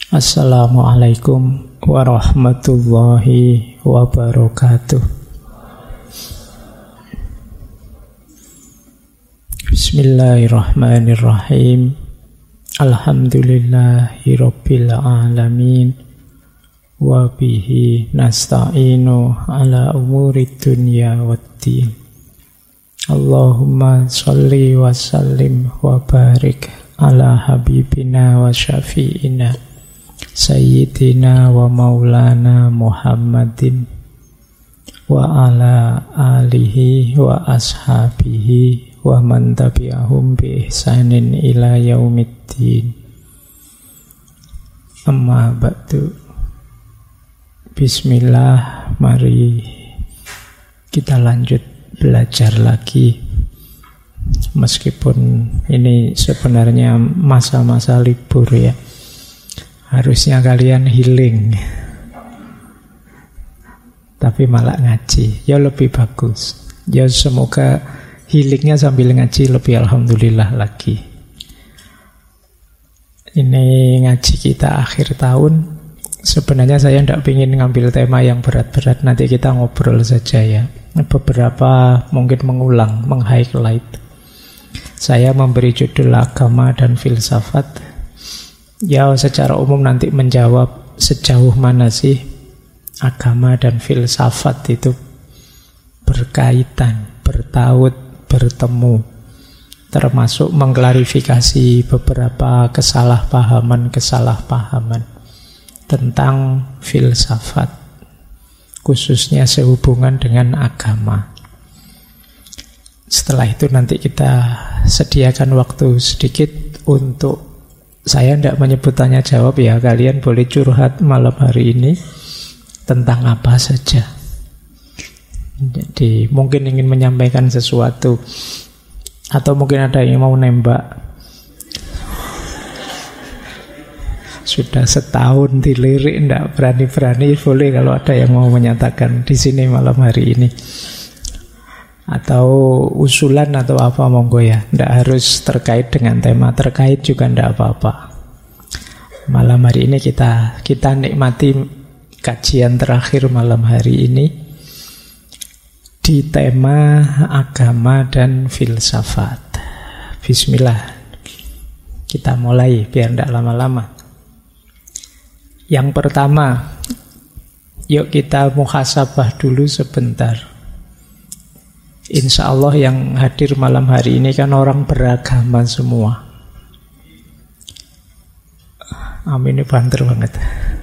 Assalamualaikum warahmatullahi wabarakatuh. Bismillahirrahmanirrahim. Alhamdulillahi rabbil alamin. Wa bihi nasta'inu ala umuri dunya waddin. Allahumma sholli wa sallim wa barik ala habibina wa syafi'ina Sayyidina wa maulana Muhammadin wa ala alihi wa ashabihi wa man tabi'ahum bi ihsanin ila yaumiddin. Amma ba'du. Bismillah, mari kita lanjut belajar lagi. Meskipun ini sebenarnya masa-masa libur ya. Harusnya kalian healing, tapi malah ngaji. Ya lebih bagus. Ya semoga healingnya sambil ngaji lebih alhamdulillah lagi. Ini ngaji kita akhir tahun. Sebenarnya saya tidak ingin ngambil tema yang berat-berat. Nanti kita ngobrol saja ya. Beberapa mungkin mengulang, meng-highlight. Saya memberi judul agama dan filsafat. Ya secara umum nanti menjawab sejauh mana sih agama dan filsafat itu berkaitan, bertaut, bertemu. Termasuk mengklarifikasi beberapa kesalahpahaman tentang filsafat, khususnya sehubungan dengan agama. Setelah itu nanti kita sediakan waktu sedikit untuk, saya tidak menyebut tanya jawab ya, kalian boleh curhat malam hari ini tentang apa saja. Jadi mungkin ingin menyampaikan sesuatu, atau mungkin ada yang mau nembak. Sudah setahun dilirik, tidak berani-berani, boleh kalau ada yang mau menyatakan di sini malam hari ini. Atau usulan atau apa, monggo ya. Tidak harus terkait dengan tema, terkait juga tidak apa-apa. Malam hari ini kita nikmati kajian terakhir malam hari ini di tema agama dan filsafat. Bismillah, kita mulai biar tidak lama-lama. Yang pertama, yuk kita muhasabah dulu sebentar. Insya Allah yang hadir malam hari ini kan orang beragama semua. Amin, ini banter banget.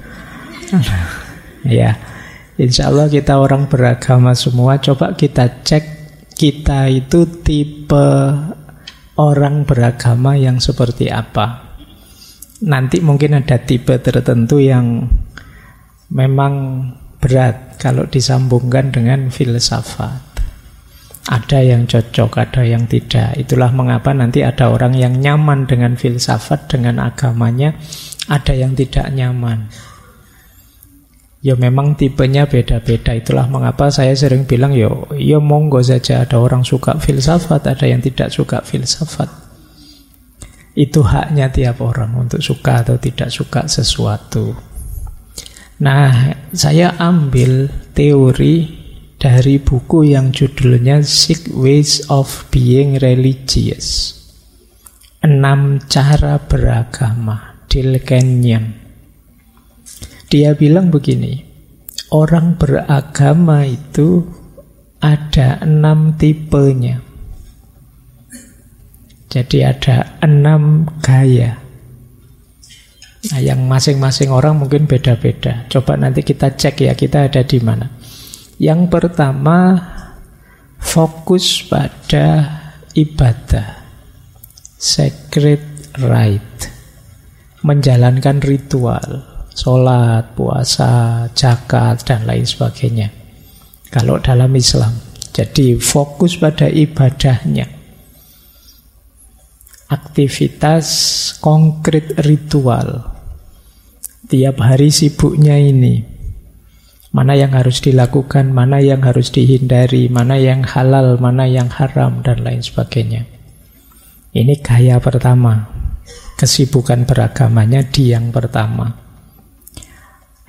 Ya, insya Allah kita orang beragama semua. Coba kita cek, kita itu tipe orang beragama yang seperti apa. Nanti mungkin ada tipe tertentu yang memang berat kalau disambungkan dengan filsafat. Ada yang cocok, ada yang tidak. Itulah mengapa nanti ada orang yang nyaman dengan filsafat, dengan agamanya, ada yang tidak nyaman. Ya memang tipenya beda-beda. Itulah mengapa saya sering bilang, ya monggo saja, ada orang suka filsafat, ada yang tidak suka filsafat. Itu haknya tiap orang untuk suka atau tidak suka sesuatu. Nah, saya ambil teori dari buku yang judulnya Six Ways of Being Religious, 6 cara beragama, Dale Kenyon. Dia bilang begini, orang beragama itu ada 6 tipenya. Jadi ada 6 gaya. Nah, yang masing-masing orang mungkin beda-beda. Coba nanti kita cek ya, kita ada di mana. Yang pertama, fokus pada ibadah, sacred rite, menjalankan ritual, sholat, puasa, zakat, dan lain sebagainya. Kalau dalam Islam, jadi fokus pada ibadahnya. Aktivitas konkret ritual. Tiap hari sibuknya ini. Mana yang harus dilakukan, mana yang harus dihindari, mana yang halal, mana yang haram, dan lain sebagainya. Ini gaya pertama. Kesibukan beragamanya di yang pertama.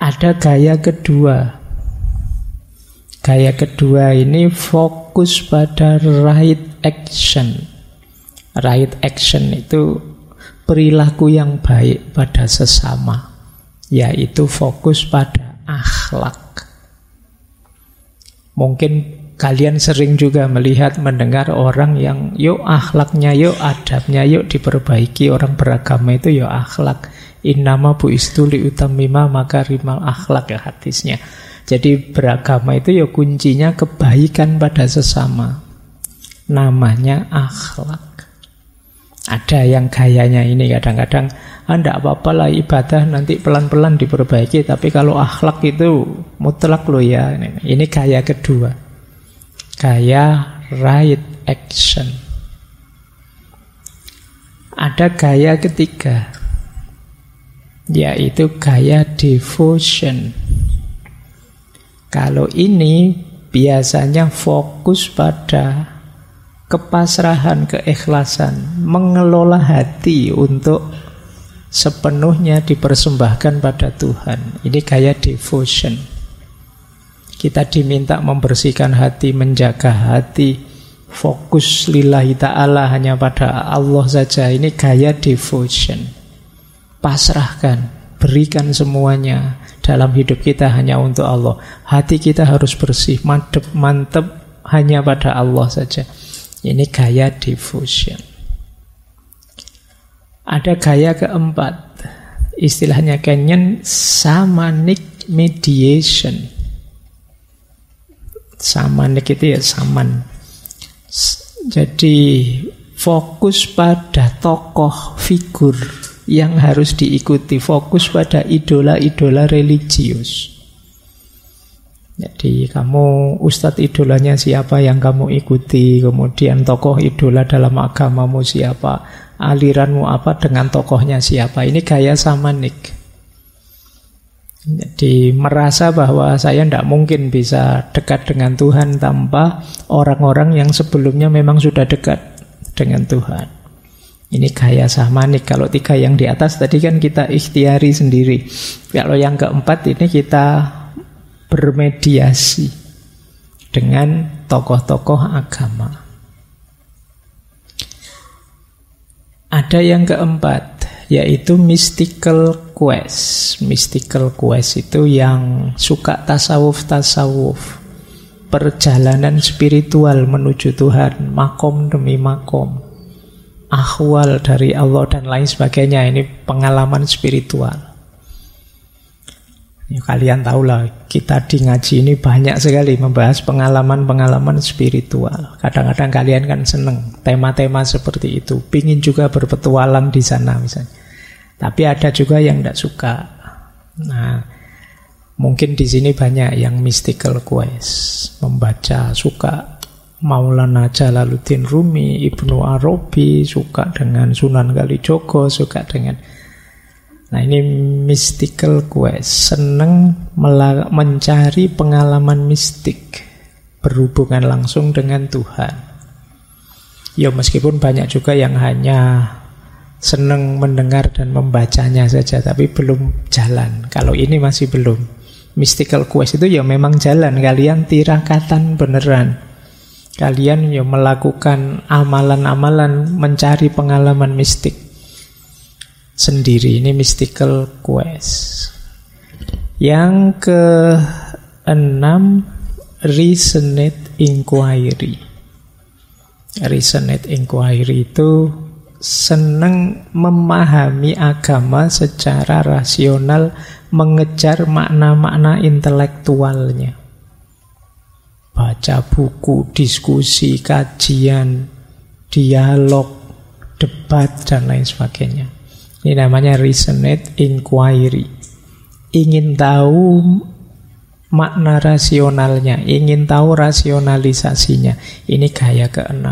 Ada gaya kedua. Gaya kedua ini fokus pada right action. Right action itu perilaku yang baik pada sesama, yaitu fokus pada akhlak. Mungkin kalian sering juga melihat, mendengar orang yang yuk akhlaknya, yuk adabnya, yuk diperbaiki. Orang beragama itu yuk akhlak. Innama bu'istu liutammima makarimal akhlak, ya hadisnya. Jadi beragama itu ya kuncinya kebaikan pada sesama. Namanya akhlak. Ada yang gayanya ini kadang-kadang, enggak apa-apa lah ibadah nanti pelan-pelan diperbaiki, tapi kalau akhlak itu mutlak loh ya. Ini gaya kedua. Gaya right action. Ada gaya ketiga, yaitu gaya devotion. Kalau ini biasanya fokus pada kepasrahan, keikhlasan, mengelola hati untuk sepenuhnya dipersembahkan pada Tuhan. Ini gaya devotion. Kita diminta membersihkan hati, menjaga hati, fokus lillahi ta'ala, hanya pada Allah saja. Ini gaya devotion. Pasrahkan, berikan semuanya dalam hidup kita hanya untuk Allah. Hati kita harus bersih, mantep hanya pada Allah saja. Ini gaya devotion. Ada gaya keempat, istilahnya Kenyan shamanic mediation. Shamanik itu ya saman. Jadi fokus pada tokoh figur yang harus diikuti, fokus pada idola-idola religius. Jadi kamu ustadz idolanya siapa yang kamu ikuti, kemudian tokoh idola dalam agamamu siapa, aliranmu apa dengan tokohnya siapa. Ini gaya shamanik. Jadi merasa bahwa saya tidak mungkin bisa dekat dengan Tuhan tanpa orang-orang yang sebelumnya memang sudah dekat dengan Tuhan. Ini gaya shamanik. Kalau tiga yang di atas tadi kan kita ikhtiari sendiri. Kalau yang keempat ini kita bermediasi dengan tokoh-tokoh agama. Ada yang keempat, yaitu mystical quest. Mystical quest itu yang suka tasawuf-tasawuf, perjalanan spiritual menuju Tuhan, makom demi makom, ahwal dari Allah dan lain sebagainya. Ini pengalaman spiritual. Ya, kalian tahulah, kita di ngaji ini banyak sekali membahas pengalaman-pengalaman spiritual. Kadang-kadang kalian kan seneng tema-tema seperti itu, pingin juga berpetualang di sana misalnya. Tapi ada juga yang tidak suka. Nah, mungkin di sini banyak yang mystical quest, membaca, suka Maulana Jalaluddin Rumi, Ibnu Arabi, suka dengan Sunan Kalijogo, suka dengan... Nah, ini mystical quest, senang mencari pengalaman mistik berhubungan langsung dengan Tuhan. Ya meskipun banyak juga yang hanya senang mendengar dan membacanya saja, tapi belum jalan. Kalau ini masih belum. Mystical quest itu ya memang jalan, kalian tirakatan beneran. Kalian ya melakukan amalan-amalan mencari pengalaman mistik sendiri. Ini mystical quest. Yang ke-6, resonate inquiry. Resonate inquiry itu senang memahami agama secara rasional, mengejar makna-makna intelektualnya. Baca buku, diskusi, kajian, dialog, debat, dan lain sebagainya. Ini namanya resonate inquiry. Ingin tahu makna rasionalnya, ingin tahu rasionalisasinya. Ini gaya ke-6.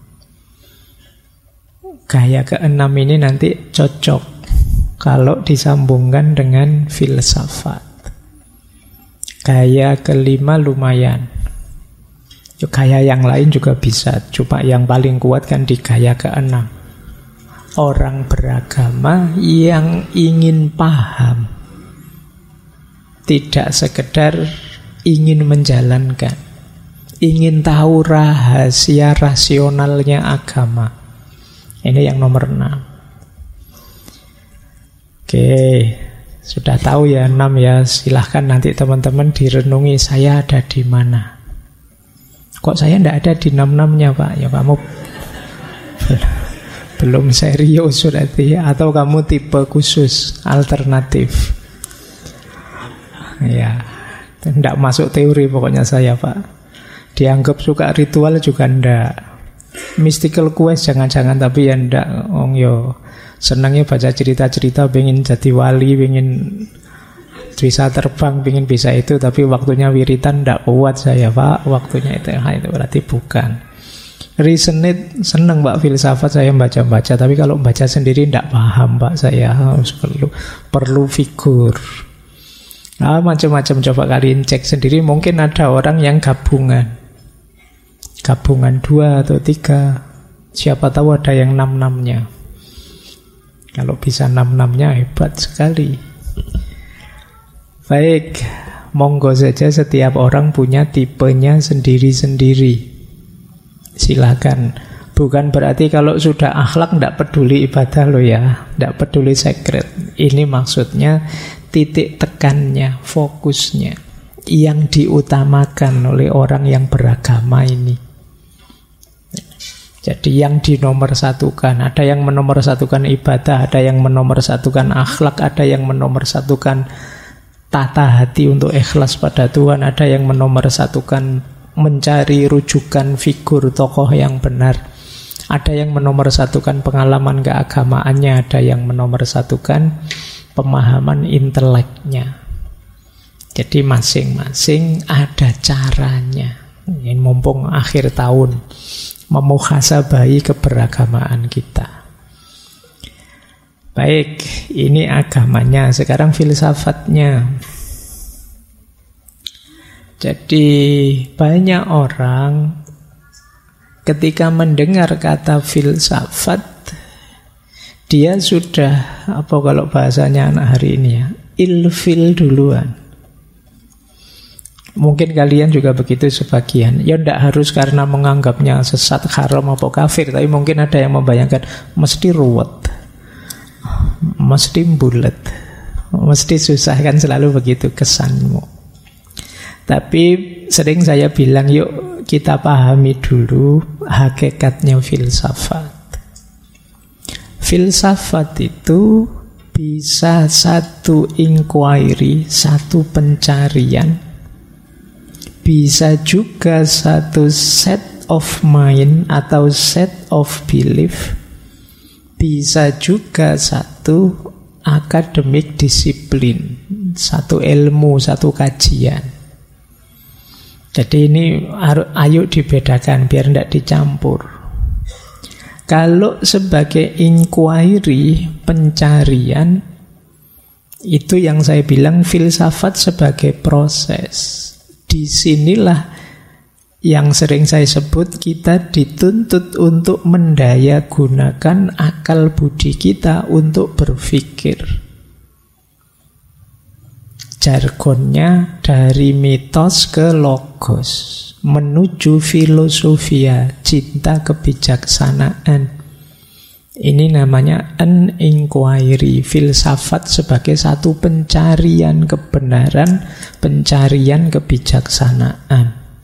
Gaya ke-6 ini nanti cocok kalau disambungkan dengan filsafat. Gaya ke-5 lumayan. Gaya yang lain juga bisa, cuma yang paling kuat kan di gaya ke-6. Orang beragama yang ingin paham tidak sekedar ingin menjalankan, ingin tahu rahasia rasionalnya agama. Ini yang nomor 6. Oke, sudah tahu ya 6 ya. Silahkan nanti teman-teman direnungi, saya ada di mana. Kok saya tidak ada di 6-6-nya Pak? Ya kamu belum serius berarti, atau kamu tipe khusus, alternatif. Ya, tidak masuk teori pokoknya saya Pak. Dianggap suka ritual juga ndak. Mystical quest jangan-jangan, tapi ya ndak. Yo senangnya baca cerita-cerita, pengen jadi wali, pengen bisa terbang, pengen bisa itu, tapi waktunya wiritan ndak kuat saya Pak. Waktunya itu berarti bukan. Reason it, senang Pak filsafat saya baca-baca, tapi kalau baca sendiri ndak paham Pak saya. Harus perlu figur. Nah, macam-macam, coba kalian cek sendiri. Mungkin ada orang yang gabungan 2 atau 3. Siapa tahu ada yang 6-6-nya. Kalau bisa 6-6-nya hebat sekali. Baik, monggo saja, setiap orang punya tipenya sendiri-sendiri. Silakan. Bukan berarti kalau sudah akhlak tidak peduli ibadah loh ya, tidak peduli secret. Ini maksudnya titik tekannya, fokusnya, yang diutamakan oleh orang yang beragama ini. Jadi yang dinomorsatukan, ada yang menomorsatukan ibadah, ada yang menomorsatukan akhlak, ada yang menomorsatukan tata hati untuk ikhlas pada Tuhan, ada yang menomorsatukan mencari rujukan figur tokoh yang benar, ada yang menomorsatukan pengalaman keagamaannya, ada yang menomorsatukan pemahaman inteleknya. Jadi masing-masing ada caranya. Ini mumpung akhir tahun, memuhasabahi keberagamaan kita. Baik, ini agamanya. Sekarang filsafatnya. Jadi banyak orang ketika mendengar kata filsafat, dia sudah, apa kalau bahasanya anak hari ini ya, ilfil duluan. Mungkin kalian juga begitu sebagian. Ya tidak harus karena menganggapnya sesat, haram, atau kafir, tapi mungkin ada yang membayangkan mesti ruwet, mesti bulet, mesti susah, kan selalu begitu kesanmu. Tapi sering saya bilang, yuk kita pahami dulu hakikatnya filsafat. Filsafat itu bisa satu inquiry, satu pencarian, bisa juga satu set of mind atau set of belief, bisa juga satu akademik disiplin, satu ilmu, satu kajian. Jadi ini ayo dibedakan biar tidak dicampur. Kalau sebagai inquiry, pencarian, itu yang saya bilang filsafat sebagai proses. Disinilah yang sering saya sebut kita dituntut untuk mendaya gunakan akal budi kita untuk berpikir. Jargonnya dari mitos ke logos, menuju filosofia, cinta kebijaksanaan. Ini namanya an inquiry, filsafat sebagai satu pencarian kebenaran, pencarian kebijaksanaan.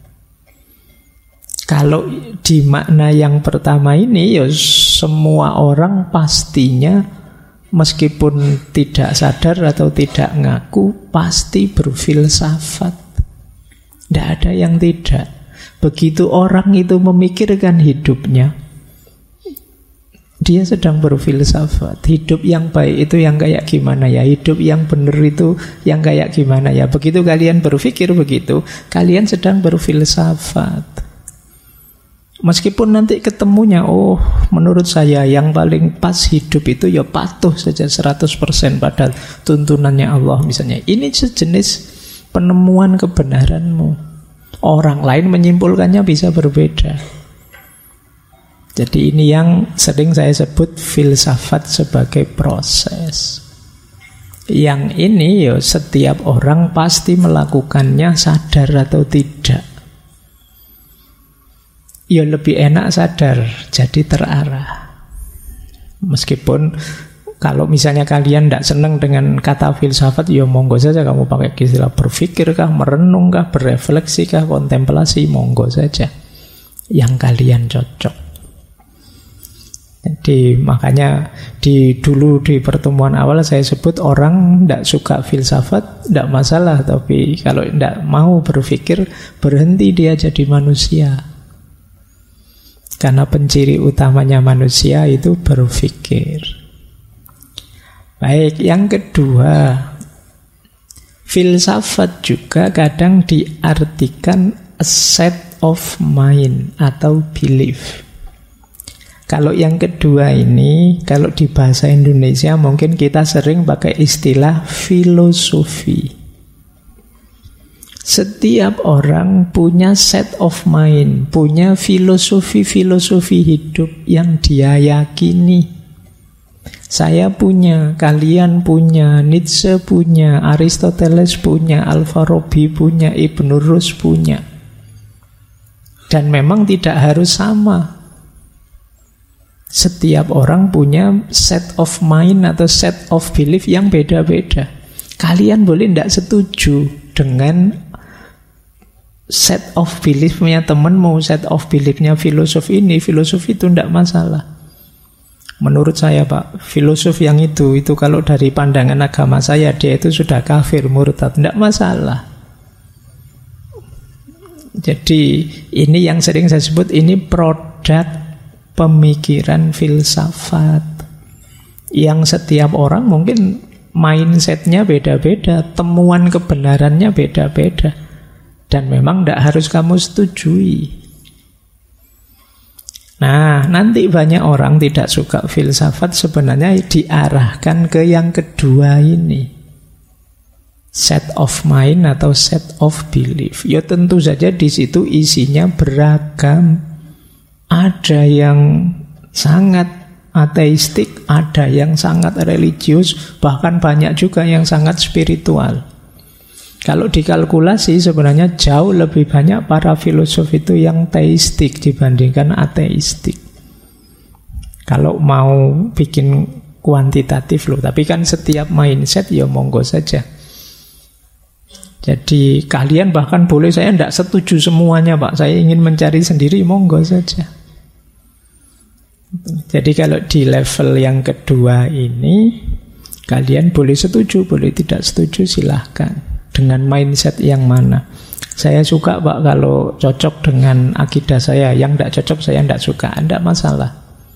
Kalau di makna yang pertama ini, ya semua orang pastinya, meskipun tidak sadar atau tidak ngaku, pasti berfilsafat. Tidak ada yang tidak. Begitu orang itu memikirkan hidupnya, dia sedang berfilsafat. Hidup yang baik itu yang kayak gimana ya? Hidup yang benar itu yang kayak gimana ya? Begitu kalian berpikir begitu, kalian sedang berfilsafat. Meskipun nanti ketemunya, oh menurut saya yang paling pas hidup itu ya patuh saja 100% pada tuntunannya Allah misalnya. Ini sejenis penemuan kebenaranmu. Orang lain menyimpulkannya bisa berbeda. Jadi ini yang sering saya sebut filsafat sebagai proses. Yang ini ya setiap orang pasti melakukannya sadar atau tidak. Ya lebih enak sadar, jadi terarah. Meskipun kalau misalnya kalian tidak senang dengan kata filsafat, ya monggo saja kamu pakai istilah berpikir kah, merenung kah, berefleksi kah, kontemplasi, monggo saja. Yang kalian cocok. Jadi makanya dulu di pertemuan awal saya sebut orang tidak suka filsafat, tidak masalah. Tapi kalau tidak mau berpikir, berhenti dia jadi manusia. Karena penciri utamanya manusia itu berpikir. Baik, yang kedua, filsafat juga kadang diartikan a set of mind atau belief. Kalau yang kedua ini, kalau di bahasa Indonesia mungkin kita sering pakai istilah filosofi. Setiap orang punya set of mind, punya filosofi-filosofi hidup yang dia yakini. Saya punya, kalian punya, Nietzsche punya, Aristoteles punya, Al-Farabi punya, Ibn Rus punya. Dan memang tidak harus sama. Setiap orang punya set of mind atau set of belief yang beda-beda. Kalian boleh tidak setuju dengan set of beliefnya temanmu, set of beliefnya filosof ini, filosof itu tidak masalah. Menurut saya Pak, filosof yang itu kalau dari pandangan agama saya dia itu sudah kafir, murtad, tidak masalah. Jadi ini yang sering saya sebut ini produk pemikiran filsafat. Yang setiap orang mungkin mindsetnya beda-beda, temuan kebenarannya beda-beda. Dan memang tidak harus kamu setujui. Nah, nanti banyak orang tidak suka filsafat sebenarnya diarahkan ke yang kedua ini. Set of mind atau set of belief. Ya tentu saja di situ isinya beragam. Ada yang sangat ateistik, ada yang sangat religius, bahkan banyak juga yang sangat spiritual. Kalau dikalkulasi sebenarnya jauh lebih banyak para filosof itu yang teistik dibandingkan ateistik. Kalau mau bikin kuantitatif loh, tapi kan setiap mindset ya monggo saja. Jadi kalian bahkan boleh, saya tidak setuju semuanya Pak, saya ingin mencari sendiri, monggo saja. Jadi kalau di level yang kedua ini, kalian boleh setuju, boleh tidak setuju, silahkan. Dengan mindset yang mana. Saya suka Pak kalau cocok dengan akidah saya, yang tidak cocok saya tidak suka, tidak masalah.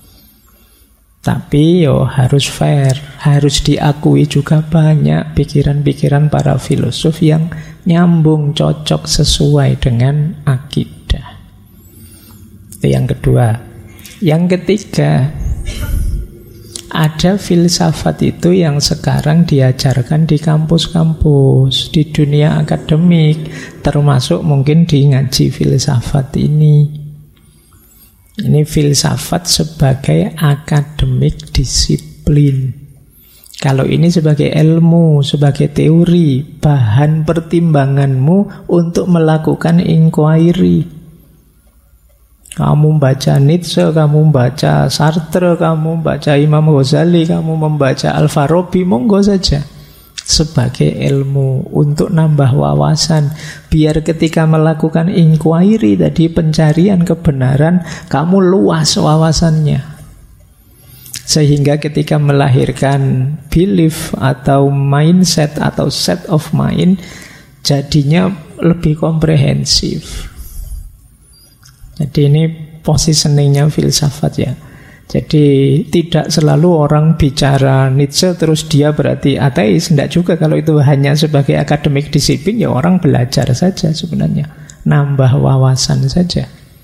Tapi harus fair, harus diakui juga banyak pikiran-pikiran para filosof yang nyambung, cocok, sesuai dengan akidah. Itu yang kedua. Yang ketiga, ada filsafat itu yang sekarang diajarkan di kampus-kampus, di dunia akademik, termasuk mungkin di ngaji filsafat ini. Ini filsafat sebagai akademik disiplin. Kalau ini sebagai ilmu, sebagai teori, bahan pertimbanganmu untuk melakukan inquiry. Kamu membaca Nietzsche, kamu membaca Sartre, kamu membaca Imam Ghazali, kamu membaca Al-Farabi, monggo saja. Sebagai ilmu, untuk nambah wawasan. Biar ketika melakukan inquiry tadi, pencarian kebenaran, kamu luas wawasannya. Sehingga ketika melahirkan belief atau mindset atau set of mind, jadinya lebih komprehensif. Jadi ini positioningnya filsafat ya. Jadi tidak selalu orang bicara Nietzsche terus dia berarti ateis. Tidak juga, kalau itu hanya sebagai akademik disiplin ya orang belajar saja sebenarnya. Nambah wawasan saja.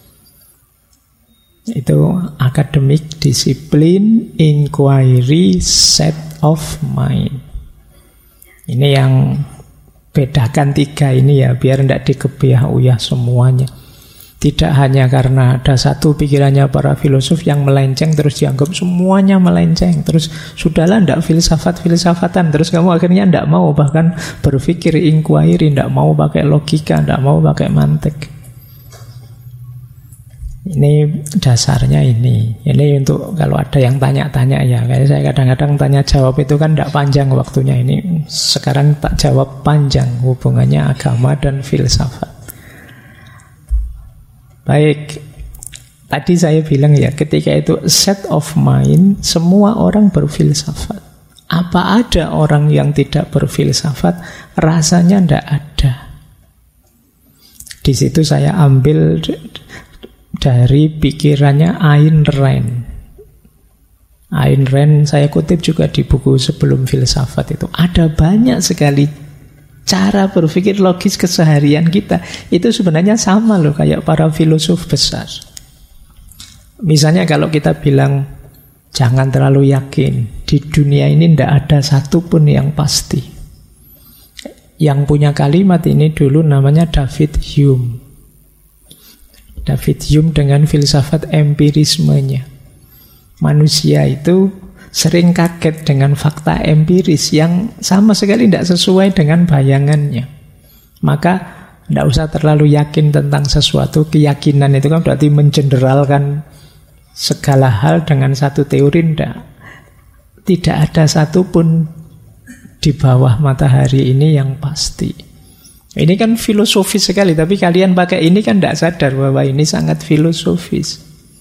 Itu akademik disiplin, inquiry, set of mind. Ini yang bedakan tiga ini ya, biar tidak dikebiah-uyah semuanya. Tidak hanya karena ada satu pikirannya para filosof yang melenceng, terus dianggap semuanya melenceng, terus sudahlah ndak filsafat-filsafatan, terus kamu akhirnya ndak mau bahkan berpikir, inquiry, ndak mau pakai logika, ndak mau pakai mantik. Ini dasarnya ini. Ini untuk kalau ada yang tanya-tanya ya. Kayak saya kadang-kadang tanya jawab itu kan ndak panjang waktunya. Ini sekarang tak jawab panjang hubungannya agama dan filsafat. Baik, tadi saya bilang ya, ketika itu set of mind, semua orang berfilsafat. Apa ada orang yang tidak berfilsafat? Rasanya tidak ada. Di situ saya ambil dari pikirannya Ayn Rand. Ayn Rand saya kutip juga di buku Sebelum Filsafat itu. Ada banyak sekali cara berpikir logis keseharian kita itu sebenarnya sama loh kayak para filosof besar. Misalnya kalau kita bilang jangan terlalu yakin, di dunia ini tidak ada satupun yang pasti. Yang punya kalimat ini dulu namanya David Hume. David Hume dengan filsafat empirismenya. Manusia itu sering kaget dengan fakta empiris yang sama sekali tidak sesuai dengan bayangannya. Maka tidak usah terlalu yakin tentang sesuatu. Keyakinan itu kan berarti mengeneralkan segala hal dengan satu teori. Tidak ada satupun di bawah matahari ini yang pasti. Ini kan filosofis sekali, tapi kalian pakai ini kan tidak sadar bahwa ini sangat filosofis.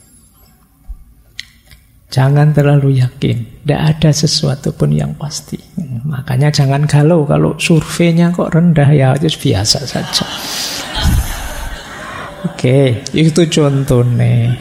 Jangan terlalu yakin, tidak ada sesuatu pun yang pasti. Makanya jangan galau kalau surveinya kok rendah, ya itu biasa saja. Oke, itu contohnya.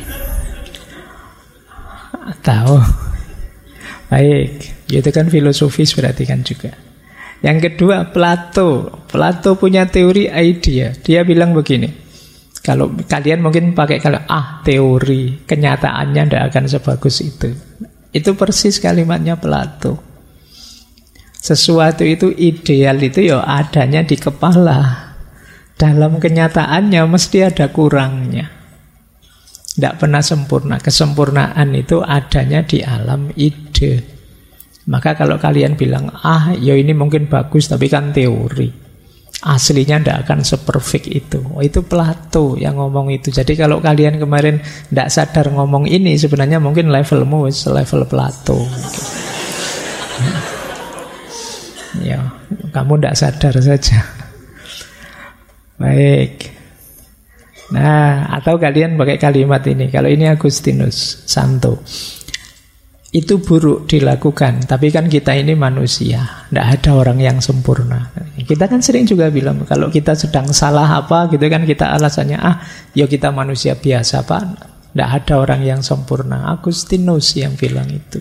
Tahu? Baik, itu kan filosofis berarti kan juga. Yang kedua, Plato. Plato punya teori idea. Dia bilang begini. Kalau kalian mungkin pakai teori, kenyataannya tidak akan sebagus itu. Itu persis kalimatnya Plato. Sesuatu itu ideal itu ya adanya di kepala. Dalam kenyataannya mesti ada kurangnya. Tidak pernah sempurna. Kesempurnaan itu adanya di alam ide. Maka kalau kalian bilang, ya ini mungkin bagus tapi kan teori. Aslinya tidak akan seperfect itu. Itu Plato yang ngomong itu. Jadi kalau kalian kemarin tidak sadar ngomong ini, sebenarnya mungkin levelmu level Plato. Ya, kamu tidak sadar saja. Baik. Nah, atau kalian pakai kalimat ini. Kalau ini Agustinus Santo. Itu buruk dilakukan, tapi kan kita ini manusia, tidak ada orang yang sempurna. Kita kan sering juga bilang kalau kita sedang salah apa gitu kan, kita alasannya ya kita manusia biasa Pak, tidak ada orang yang sempurna. Agustinus yang bilang itu.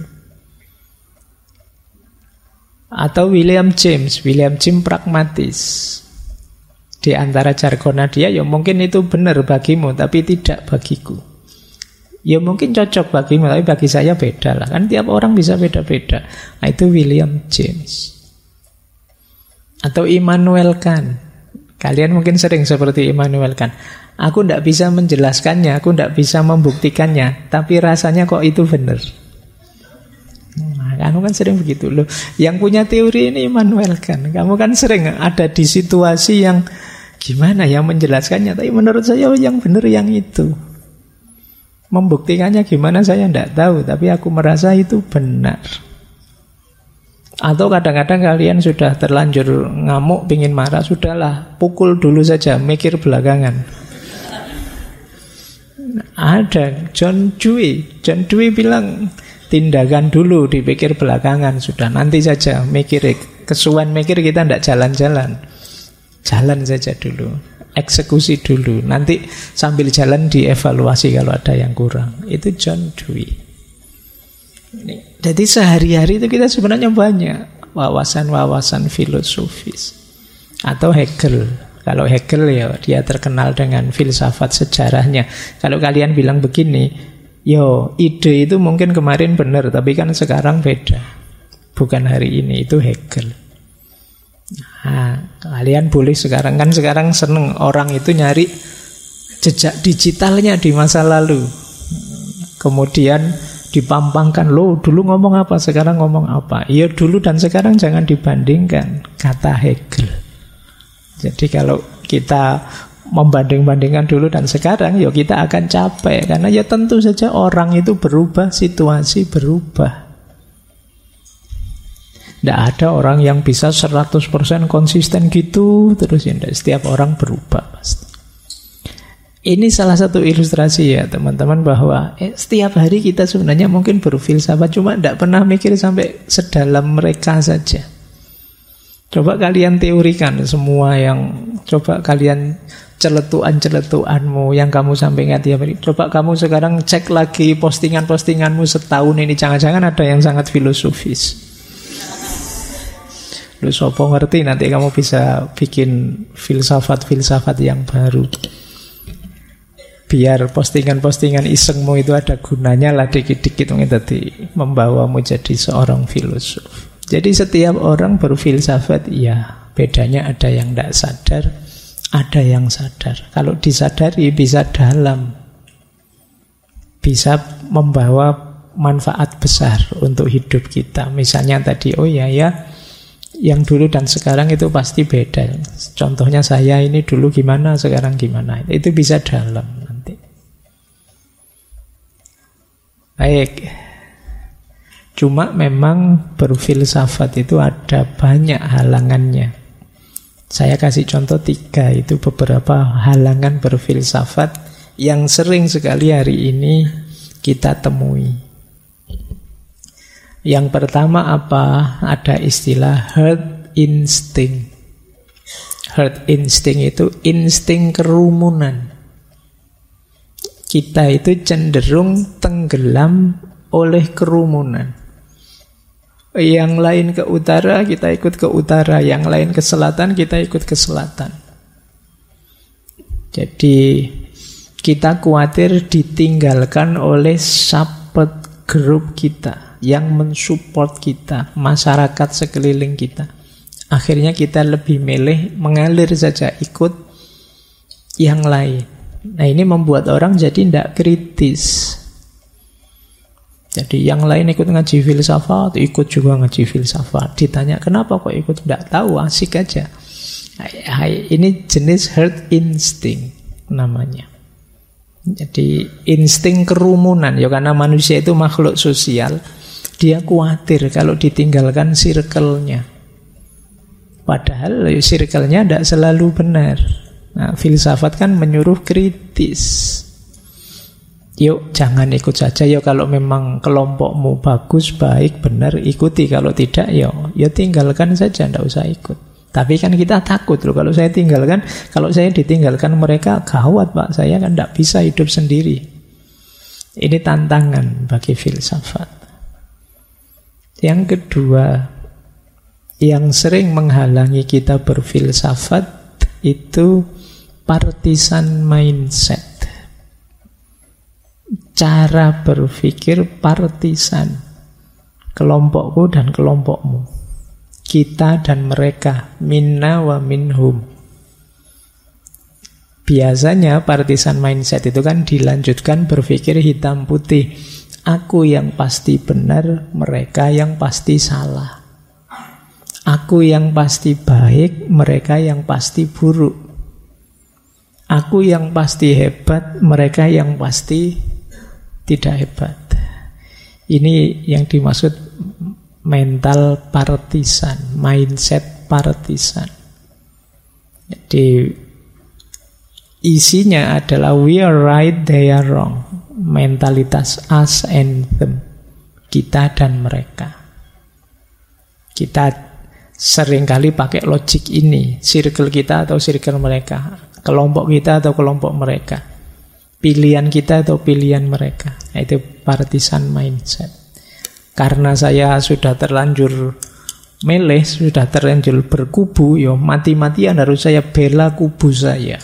Atau William James pragmatis. Di antara jargonnya dia, ya mungkin itu benar bagimu, tapi tidak bagiku. Ya mungkin cocok bagimu, tapi bagi saya beda lah. Kan tiap orang bisa beda-beda. Nah itu William James. Atau Immanuel Kant. Kalian mungkin sering seperti Immanuel Kant. Aku tidak bisa menjelaskannya, aku tidak bisa membuktikannya, tapi rasanya kok itu benar. Nah, kamu kan sering begitu loh. Yang punya teori ini Immanuel Kant. Kamu kan sering ada di situasi yang gimana ya menjelaskannya, tapi menurut saya yang benar yang itu. Membuktikannya gimana saya tidak tahu, tapi aku merasa itu benar. Atau kadang-kadang kalian sudah terlanjur ngamuk, pingin marah, sudahlah, pukul dulu saja, mikir belakangan. Ada John Dewey. John Dewey bilang, tindakan dulu, dipikir belakangan, sudah nanti saja mikir. Kesuwen mikir kita tidak jalan-jalan. Jalan saja dulu. Eksekusi dulu, nanti sambil jalan dievaluasi kalau ada yang kurang. Itu John Dewey. Jadi sehari-hari itu kita sebenarnya banyak wawasan-wawasan filosofis. Atau Hegel. Kalau Hegel ya dia terkenal dengan filsafat sejarahnya. Kalau kalian bilang begini, ide itu mungkin kemarin benar, tapi kan sekarang beda. Bukan hari ini, itu Hegel. Nah, kalian boleh sekarang seneng orang itu nyari jejak digitalnya di masa lalu. Kemudian dipampangkan, lo dulu ngomong apa, sekarang ngomong apa. Ya dulu dan sekarang jangan dibandingkan, kata Hegel. Jadi kalau kita membanding-bandingkan dulu dan sekarang, ya kita akan capek. Karena ya tentu saja orang itu berubah, situasi berubah. Tidak ada orang yang bisa 100% konsisten gitu terus, ya setiap orang berubah pasti. Ini salah satu ilustrasi ya teman-teman, bahwa setiap hari kita sebenarnya mungkin berfilsafat, cuma tidak pernah mikir sampai sedalam mereka saja. Coba kalian teorikan semua yang, coba kalian celetuan-celetuanmu yang kamu sampaikan tiap hari. Coba kamu sekarang cek lagi postingan-postinganmu setahun ini, jangan-jangan ada yang sangat filosofis. Lu sopo ngerti nanti kamu bisa bikin filsafat-filsafat yang baru. Biar postingan-postingan isengmu itu ada gunanya lah dikit-dikit, tadi membawamu jadi seorang filosof. Jadi setiap orang berfilsafat, ya bedanya ada yang tidak sadar, ada yang sadar. Kalau disadari bisa dalam, bisa membawa manfaat besar untuk hidup kita. Misalnya tadi, oh ya yang dulu dan sekarang itu pasti beda. Contohnya saya ini dulu gimana, sekarang gimana. Itu bisa dalam. Baik, cuma memang berfilsafat itu ada banyak halangannya. Saya kasih contoh 3, itu beberapa halangan berfilsafat yang sering sekali hari ini kita temui. Yang pertama apa? Ada istilah herd instinct. Herd instinct itu insting kerumunan. Kita itu cenderung tenggelam oleh kerumunan. Yang lain ke utara, kita ikut ke utara. Yang lain ke selatan, kita ikut ke selatan. Jadi kita khawatir ditinggalkan oleh support group kita yang mensupport kita, masyarakat sekeliling kita. Akhirnya kita lebih milih mengalir saja, ikut yang lain. Nah ini membuat orang jadi tidak kritis. Jadi yang lain ikut ngaji filsafat, ikut juga ngaji filsafat. Ditanya kenapa kok ikut, tidak tahu, asik aja. Ini jenis herd instinct namanya. Jadi insting kerumunan, ya karena manusia itu makhluk sosial. Dia khawatir kalau ditinggalkan circle-nya. Padahal circle-nya tidak selalu benar. Nah, filsafat kan menyuruh kritis. Yuk, jangan ikut saja. Yuk, kalau memang kelompokmu bagus, baik, benar, ikuti. Kalau tidak, ya tinggalkan saja, tidak usah ikut. Tapi kan kita takut loh, kalau saya ditinggalkan mereka, gawat Pak, saya kan tidak bisa hidup sendiri. Ini tantangan bagi filsafat. Yang kedua, yang sering menghalangi kita berfilsafat itu partisan mindset. Cara berpikir partisan. Kelompokku dan kelompokmu. Kita dan mereka. Minna wa minhum. Biasanya partisan mindset itu kan dilanjutkan berpikir hitam putih. Aku yang pasti benar, mereka yang pasti salah. Aku yang pasti baik, mereka yang pasti buruk. Aku yang pasti hebat, mereka yang pasti tidak hebat. Ini yang dimaksud mental partisan, mindset partisan. Jadi isinya adalah we are right, they are wrong. Mentalitas us and them. Kita dan mereka. Kita seringkali pakai logik ini. Circle kita atau circle mereka. Kelompok kita atau kelompok mereka. Pilihan kita atau pilihan mereka. Nah, itu partisan mindset. Karena saya sudah terlanjur milih, sudah terlanjur berkubu, ya mati-matian harus saya bela kubu saya.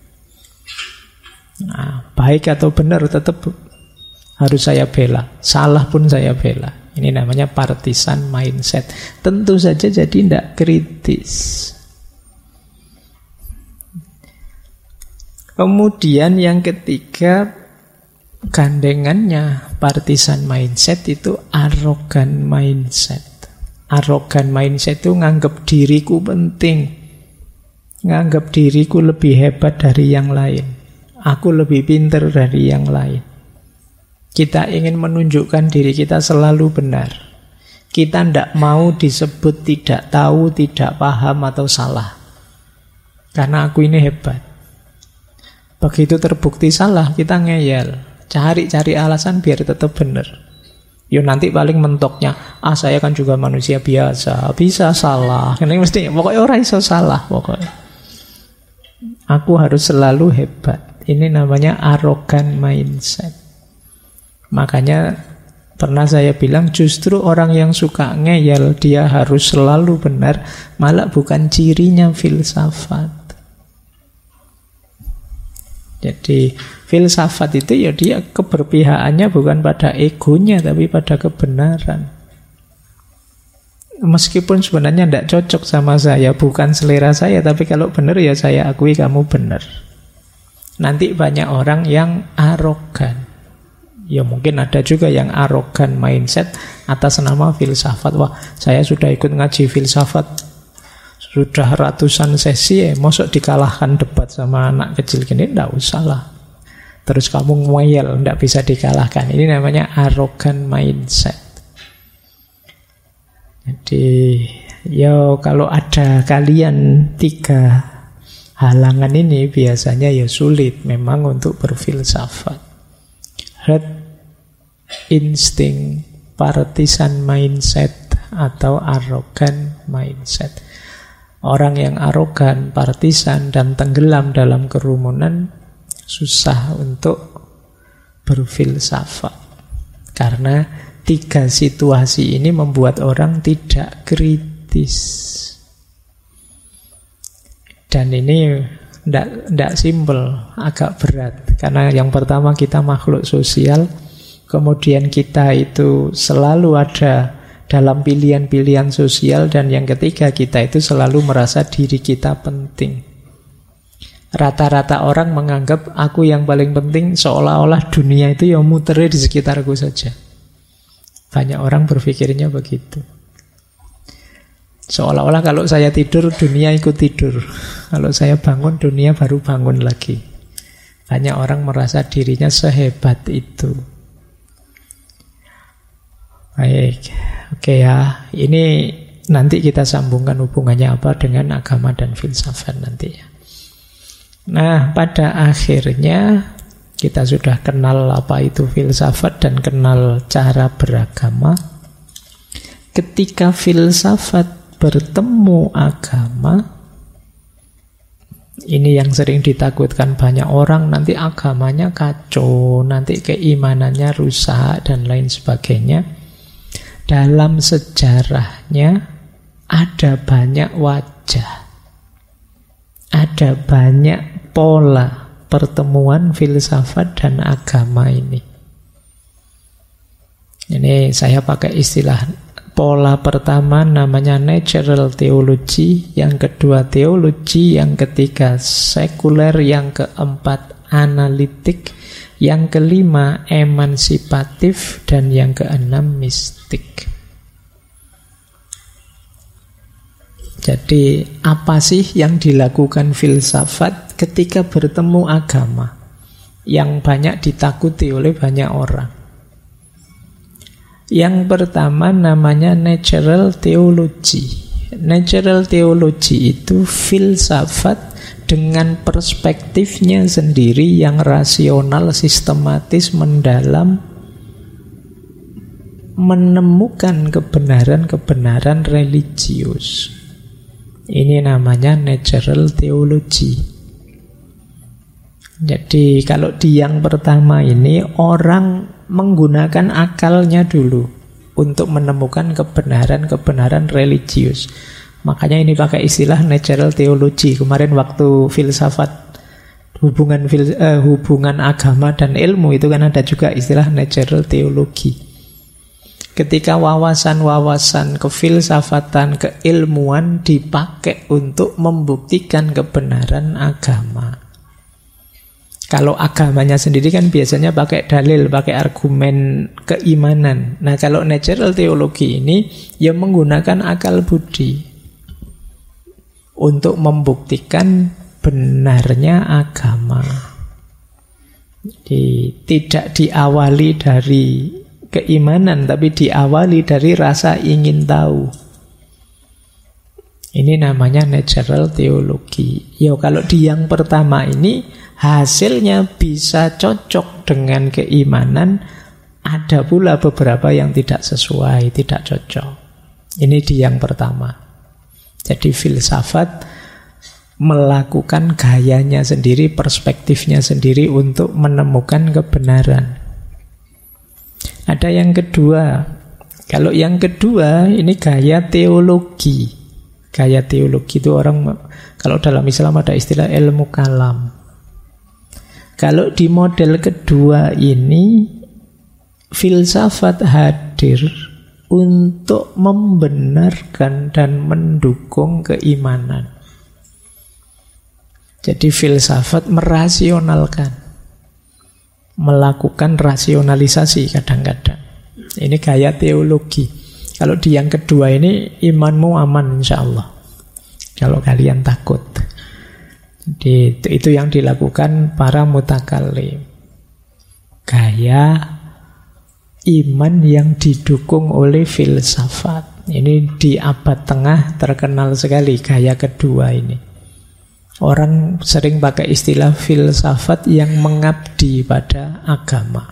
Nah, baik atau benar tetap harus saya bela. Salah pun saya bela. Ini namanya partisan mindset. Tentu saja jadi tidak kritis. Kemudian yang ketiga, gandengannya partisan mindset itu arogan mindset. Arogan mindset itu nganggap diriku penting, nganggap diriku lebih hebat dari yang lain, aku lebih pintar dari yang lain. Kita ingin menunjukkan diri kita selalu benar. Kita tidak mau disebut tidak tahu, tidak paham atau salah, karena aku ini hebat. Begitu terbukti salah, kita ngeyel, cari-cari alasan biar tetap benar. Yo nanti paling mentoknya, saya kan juga manusia biasa, bisa salah. Ini mesti pokoknya orang iso salah pokoknya. Aku harus selalu hebat. Ini namanya arrogant mindset. Makanya pernah saya bilang justru orang yang suka ngeyel dia harus selalu benar, malah bukan cirinya filsafat. Jadi filsafat itu ya dia keberpihakannya bukan pada egonya tapi pada kebenaran. Meskipun sebenarnya tidak cocok sama saya, bukan selera saya, tapi kalau benar ya saya akui kamu benar. Nanti banyak orang yang arogan. Ya mungkin ada juga yang arogan mindset atas nama filsafat. Wah, saya sudah ikut ngaji filsafat sudah ratusan sesi, mosok dikalahkan debat sama anak kecil gini, tidak usah lah. Terus kamu ngoyel, tidak bisa dikalahkan. Ini namanya arrogant mindset. Jadi, yo kalau ada kalian 3 halangan ini, biasanya ya sulit memang untuk berfilsafat. Herd instinct, partisan mindset, atau arrogant mindset. Orang yang arogan, partisan, dan tenggelam dalam kerumunan susah untuk berfilsafat. Karena 3 situasi ini membuat orang tidak kritis. Dan ini tidak simpel, agak berat. Karena yang pertama kita makhluk sosial, kemudian kita itu selalu ada dalam pilihan-pilihan sosial, dan yang ketiga kita itu selalu merasa diri kita penting. Rata-rata orang menganggap aku yang paling penting, seolah-olah dunia itu ya muternya di sekitarku saja. Banyak orang berpikirnya begitu. Seolah-olah kalau saya tidur, dunia ikut tidur. Kalau saya bangun, dunia baru bangun lagi. Banyak orang merasa dirinya sehebat itu. Baik, oke ya. Ini nanti kita sambungkan hubungannya apa dengan agama dan filsafat nanti ya. Nah, pada akhirnya kita sudah kenal apa itu filsafat dan kenal cara beragama. Ketika filsafat bertemu agama, ini yang sering ditakutkan banyak orang, nanti agamanya kacau, nanti keimanannya rusak dan lain sebagainya. Dalam sejarahnya ada banyak wajah, ada banyak pola pertemuan filsafat dan agama ini. Ini saya pakai istilah pola pertama namanya natural theology, yang kedua teologi, yang ketiga sekuler, yang keempat analitik, yang kelima emansipatif, dan yang keenam mistik. Jadi apa sih yang dilakukan filsafat ketika bertemu agama yang banyak ditakuti oleh banyak orang? Yang pertama namanya natural theology. Natural theology itu filsafat dengan perspektifnya sendiri yang rasional, sistematis, mendalam, menemukan kebenaran-kebenaran religius. Ini namanya natural theology. Jadi kalau di yang pertama ini orang menggunakan akalnya dulu untuk menemukan kebenaran-kebenaran religius. Makanya ini pakai istilah natural theology. Kemarin waktu filsafat hubungan agama dan ilmu itu kan ada juga istilah natural theology. Ketika wawasan-wawasan kefilsafatan, keilmuan dipakai untuk membuktikan kebenaran agama. Kalau agamanya sendiri kan biasanya pakai dalil, pakai argumen keimanan. Nah, kalau natural teologi ini ya menggunakan akal budi untuk membuktikan benarnya agama. Jadi, tidak diawali dari keimanan, tapi diawali dari rasa ingin tahu. Ini namanya natural teologi. Ya, kalau di yang pertama ini hasilnya bisa cocok dengan keimanan, ada pula beberapa yang tidak sesuai, tidak cocok. Ini di yang pertama. Jadi filsafat melakukan gayanya sendiri, perspektifnya sendiri untuk menemukan kebenaran. Ada yang kedua. Kalau yang kedua ini gaya teologi. Gaya teologi itu orang, kalau dalam Islam ada istilah ilmu kalam. Kalau di model kedua ini, filsafat hadir untuk membenarkan dan mendukung keimanan. Jadi filsafat merasionalkan, melakukan rasionalisasi kadang-kadang. Ini gaya teologi. Kalau di yang kedua ini, imanmu aman insya Allah, kalau kalian takut. Jadi itu yang dilakukan para mutakallim. Gaya iman yang didukung oleh filsafat. Ini di abad tengah terkenal sekali gaya kedua ini. Orang sering pakai istilah filsafat yang mengabdi pada agama.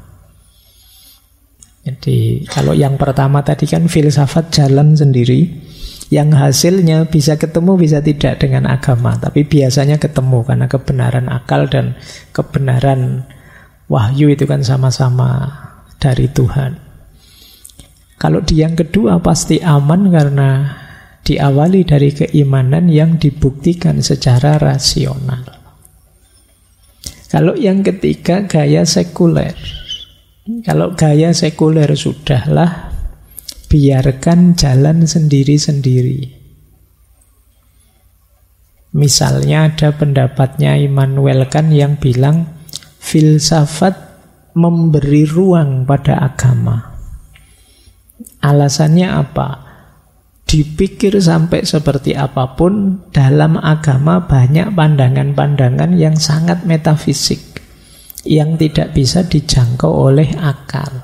Jadi kalau yang pertama tadi kan filsafat jalan sendiri, yang hasilnya bisa ketemu bisa tidak dengan agama, tapi biasanya ketemu karena kebenaran akal dan kebenaran wahyu itu kan sama-sama dari Tuhan. Kalau di yang kedua pasti aman karena diawali dari keimanan yang dibuktikan secara rasional. Kalau yang ketiga gaya sekuler. Kalau gaya sekuler sudahlah, biarkan jalan sendiri-sendiri. Misalnya ada pendapatnya Immanuel Kant yang bilang filsafat memberi ruang pada agama. Alasannya apa? Dipikir sampai seperti apapun, dalam agama banyak pandangan-pandangan yang sangat metafisik, yang tidak bisa dijangkau oleh akal.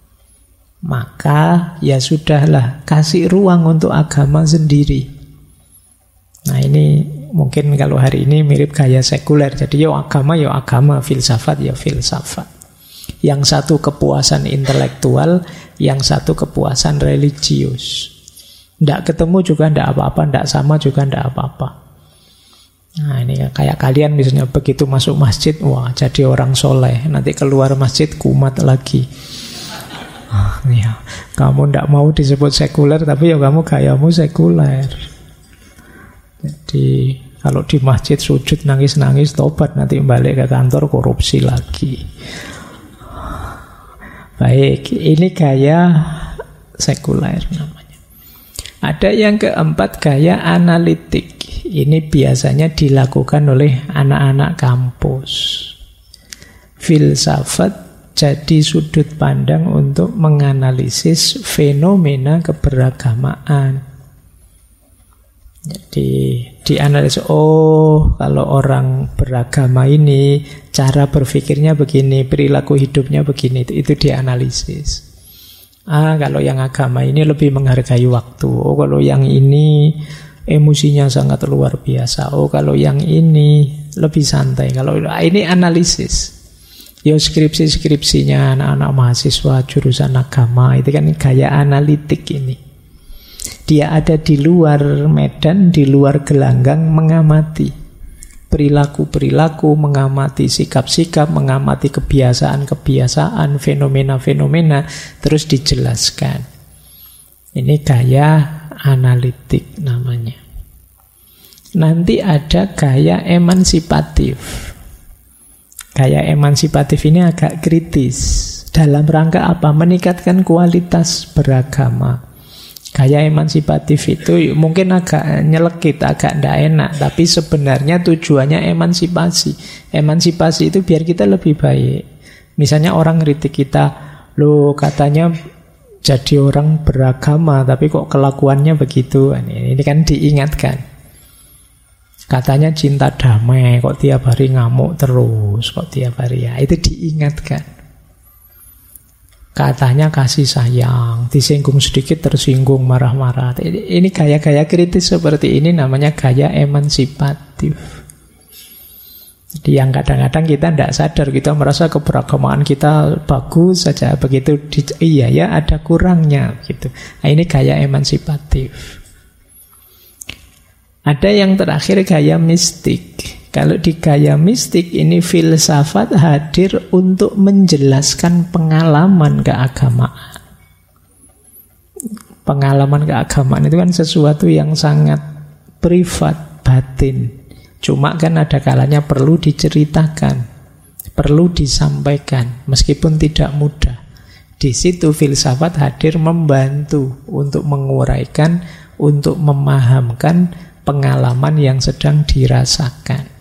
Maka ya sudahlah, kasih ruang untuk agama sendiri. Nah ini mungkin kalau hari ini mirip gaya sekuler. Jadi ya agama, filsafat ya filsafat. Yang satu kepuasan intelektual, yang satu kepuasan religius. Tidak ketemu juga tidak apa-apa, tidak sama juga tidak apa-apa. Nah ini kayak kalian misalnya begitu masuk masjid, wah jadi orang soleh. Nanti keluar masjid kumat lagi. Ya, kamu tidak mau disebut sekuler, tapi ya kamu gayamu sekuler. Jadi kalau di masjid sujud nangis-nangis, tobat, nanti balik ke kantor korupsi lagi. Baik, ini gaya sekuler namanya. Ada yang keempat, gaya analitik. Ini biasanya dilakukan oleh anak-anak kampus. Filsafat jadi sudut pandang untuk menganalisis fenomena keberagamaan. Jadi dianalisis, kalau orang beragama ini cara berpikirnya begini, perilaku hidupnya begini, itu dianalisis. Kalau yang agama ini lebih menghargai waktu. Kalau yang ini emosinya sangat luar biasa. Kalau yang ini lebih santai. Kalau ini analisis. Skripsi-skripsinya anak-anak mahasiswa jurusan agama itu kan gaya analitik ini. Dia ada di luar medan, di luar gelanggang, mengamati perilaku-perilaku, mengamati sikap-sikap, mengamati kebiasaan-kebiasaan, fenomena-fenomena, terus dijelaskan. Ini gaya analitik namanya. Nanti ada gaya emansipatif. Gaya emansipatif ini agak kritis. Dalam rangka apa? Meningkatkan kualitas beragama. Gaya emansipatif itu mungkin agak nyelekit, agak ndak enak, tapi sebenarnya tujuannya emansipasi. Emansipasi itu biar kita lebih baik. Misalnya orang kritik kita, loh katanya jadi orang beragama tapi kok kelakuannya begitu. Ini kan diingatkan. Katanya cinta damai, kok tiap hari ngamuk terus, kok tiap hari, ya itu diingatkan. Katanya kasih sayang, disinggung sedikit tersinggung, marah-marah. Ini gaya-gaya kritis seperti ini namanya gaya emansipatif. Jadi yang kadang-kadang kita tidak sadar, kita merasa keberagamaan kita bagus saja, begitu iya ya ada kurangnya gitu. Nah, ini gaya emansipatif. Ada yang terakhir gaya mistik. Kalau di gaya mistik ini filsafat hadir untuk menjelaskan pengalaman keagamaan. Pengalaman keagamaan itu kan sesuatu yang sangat privat, batin. Cuma kan ada kalanya perlu diceritakan, perlu disampaikan, meskipun tidak mudah. Di situ filsafat hadir membantu untuk menguraikan, untuk memahamkan pengalaman yang sedang dirasakan.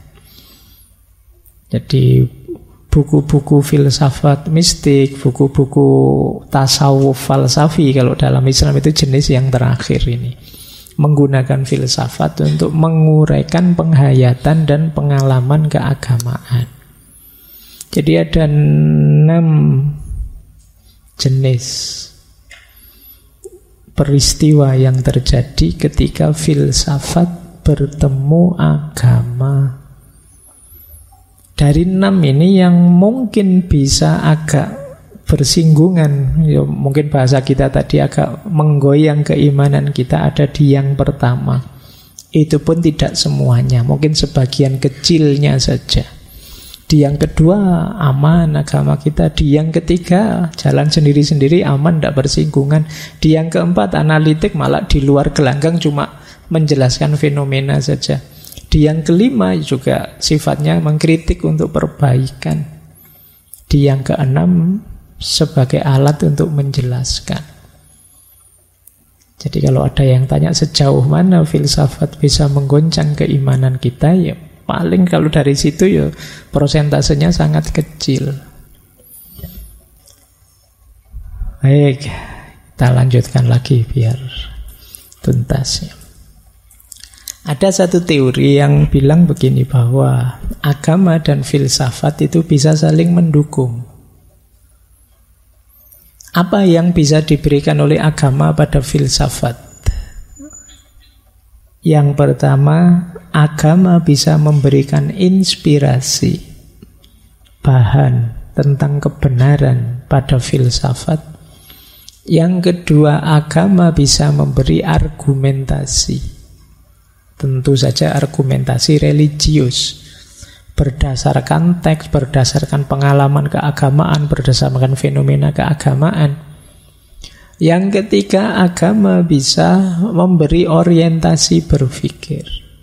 Jadi buku-buku filsafat mistik, buku-buku tasawuf falsafi kalau dalam Islam itu jenis yang terakhir ini. Menggunakan filsafat untuk menguraikan penghayatan dan pengalaman keagamaan. Jadi ada 6 jenis peristiwa yang terjadi ketika filsafat bertemu agama. Dari 6 ini yang mungkin bisa agak bersinggungan, ya, mungkin bahasa kita tadi agak menggoyang keimanan kita, ada di yang pertama. Itu pun tidak semuanya, mungkin sebagian kecilnya saja. Di yang kedua aman agama kita. Di yang ketiga jalan sendiri-sendiri aman, tidak bersinggungan. Di yang keempat analitik, malah di luar gelanggang cuma menjelaskan fenomena saja. Di yang kelima juga sifatnya mengkritik untuk perbaikan. Di yang keenam sebagai alat untuk menjelaskan. Jadi kalau ada yang tanya sejauh mana filsafat bisa menggoncang keimanan kita, ya paling kalau dari situ ya persentasenya sangat kecil. Baik, kita lanjutkan lagi biar tuntas ya. Ada satu teori yang bilang begini, bahwa agama dan filsafat itu bisa saling mendukung. Apa yang bisa diberikan oleh agama pada filsafat? Yang pertama, agama bisa memberikan inspirasi, bahan tentang kebenaran pada filsafat. Yang kedua, agama bisa memberi argumentasi. Tentu saja argumentasi religius, berdasarkan teks, berdasarkan pengalaman keagamaan, berdasarkan fenomena keagamaan. Yang ketiga, agama bisa memberi orientasi berpikir.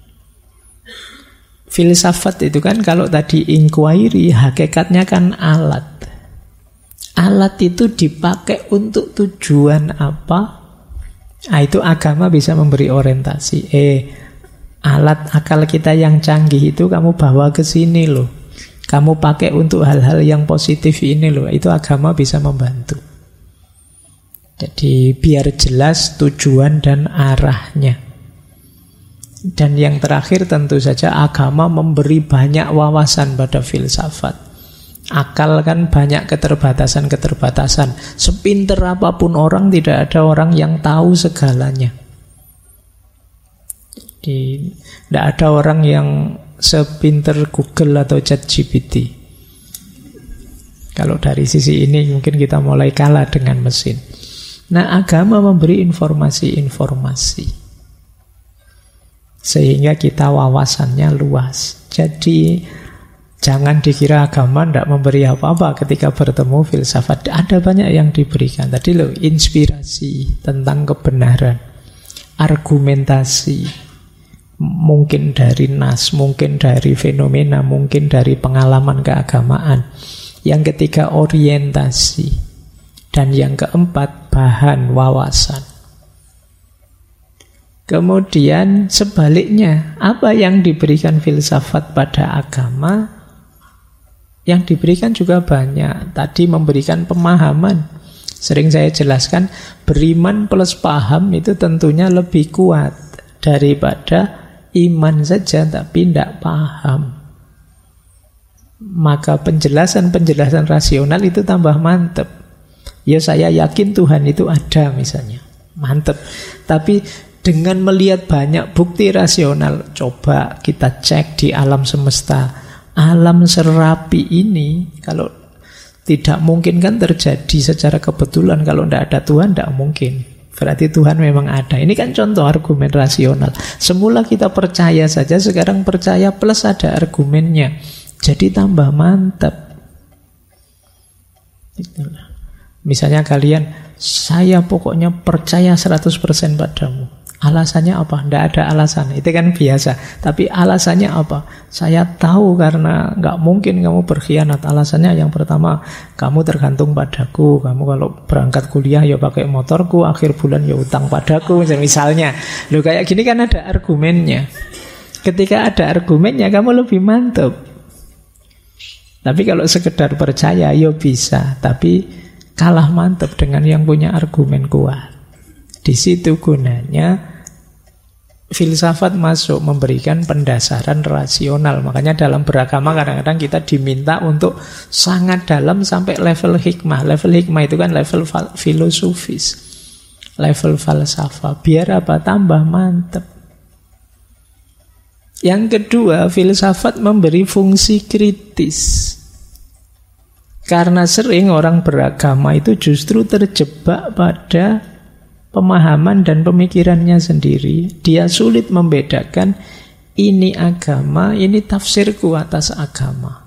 Filsafat itu kan kalau tadi inquiry, hakikatnya kan alat. Alat itu dipakai untuk tujuan apa? Nah, itu agama bisa memberi orientasi. Alat akal kita yang canggih itu kamu bawa ke sini loh. Kamu pakai untuk hal-hal yang positif ini loh. Itu agama bisa membantu. Jadi biar jelas tujuan dan arahnya. Dan yang terakhir tentu saja agama memberi banyak wawasan pada filsafat. Akal kan banyak keterbatasan-keterbatasan. Sepinter apapun orang, tidak ada orang yang tahu segalanya. Tidak ada orang yang sepinter Google atau ChatGPT. Kalau dari sisi ini mungkin kita mulai kalah dengan mesin. Nah, agama memberi informasi-informasi sehingga kita wawasannya luas. Jadi jangan dikira agama tidak memberi apa-apa ketika bertemu filsafat. Ada banyak yang diberikan. Tadi loh, inspirasi tentang kebenaran, argumentasi, mungkin dari nas, mungkin dari fenomena, mungkin dari pengalaman keagamaan. Yang ketiga orientasi. Dan yang keempat bahan wawasan. Kemudian sebaliknya, apa yang diberikan filsafat pada agama, yang diberikan juga banyak. Tadi memberikan pemahaman. Sering saya jelaskan, beriman plus paham itu tentunya lebih kuat daripada iman saja tapi tidak paham. Maka penjelasan-penjelasan rasional itu tambah mantep. Ya saya yakin Tuhan itu ada misalnya, mantep. Tapi dengan melihat banyak bukti rasional, coba kita cek di alam semesta. Alam serapi ini, kalau tidak mungkin kan terjadi secara kebetulan. Kalau tidak ada Tuhan, tidak mungkin. Berarti Tuhan memang ada. Ini kan contoh argumen rasional. Semula kita percaya saja, sekarang percaya plus ada argumennya. Jadi tambah mantap. Itulah. Misalnya kalian, saya pokoknya percaya 100% padamu. Alasannya apa? Tidak ada alasan. Itu kan biasa. Tapi alasannya apa? Saya tahu karena nggak mungkin kamu berkhianat. Alasannya yang pertama, kamu tergantung padaku. Kamu kalau berangkat kuliah ya pakai motorku, akhir bulan ya utang padaku. Misalnya. Loh kayak gini kan ada argumennya. Ketika ada argumennya kamu lebih mantap. Tapi kalau sekedar percaya ya bisa. Tapi kalah mantap dengan yang punya argumen kuat. Di situ gunanya filsafat masuk, memberikan pendasaran rasional. Makanya dalam beragama kadang-kadang kita diminta untuk sangat dalam sampai level hikmah. Level hikmah itu kan level filosofis, level falsafah. Biar apa? Tambah mantep. Yang kedua, filsafat memberi fungsi kritis. Karena sering orang beragama itu justru terjebak pada pemahaman dan pemikirannya sendiri. Dia sulit membedakan ini agama, ini tafsirku atas agama.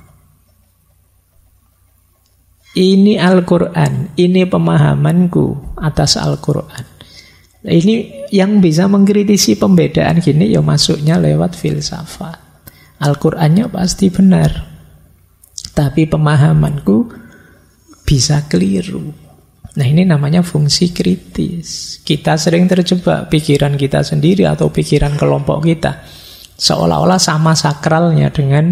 Ini Al-Quran, ini pemahamanku atas Al-Quran. Ini yang bisa mengkritisi pembedaan gini ya masuknya lewat filsafat. Al-Qurannya pasti benar, tapi pemahamanku bisa keliru. Nah ini namanya fungsi kritis. Kita sering terjebak pikiran kita sendiri atau pikiran kelompok kita. Seolah-olah sama sakralnya dengan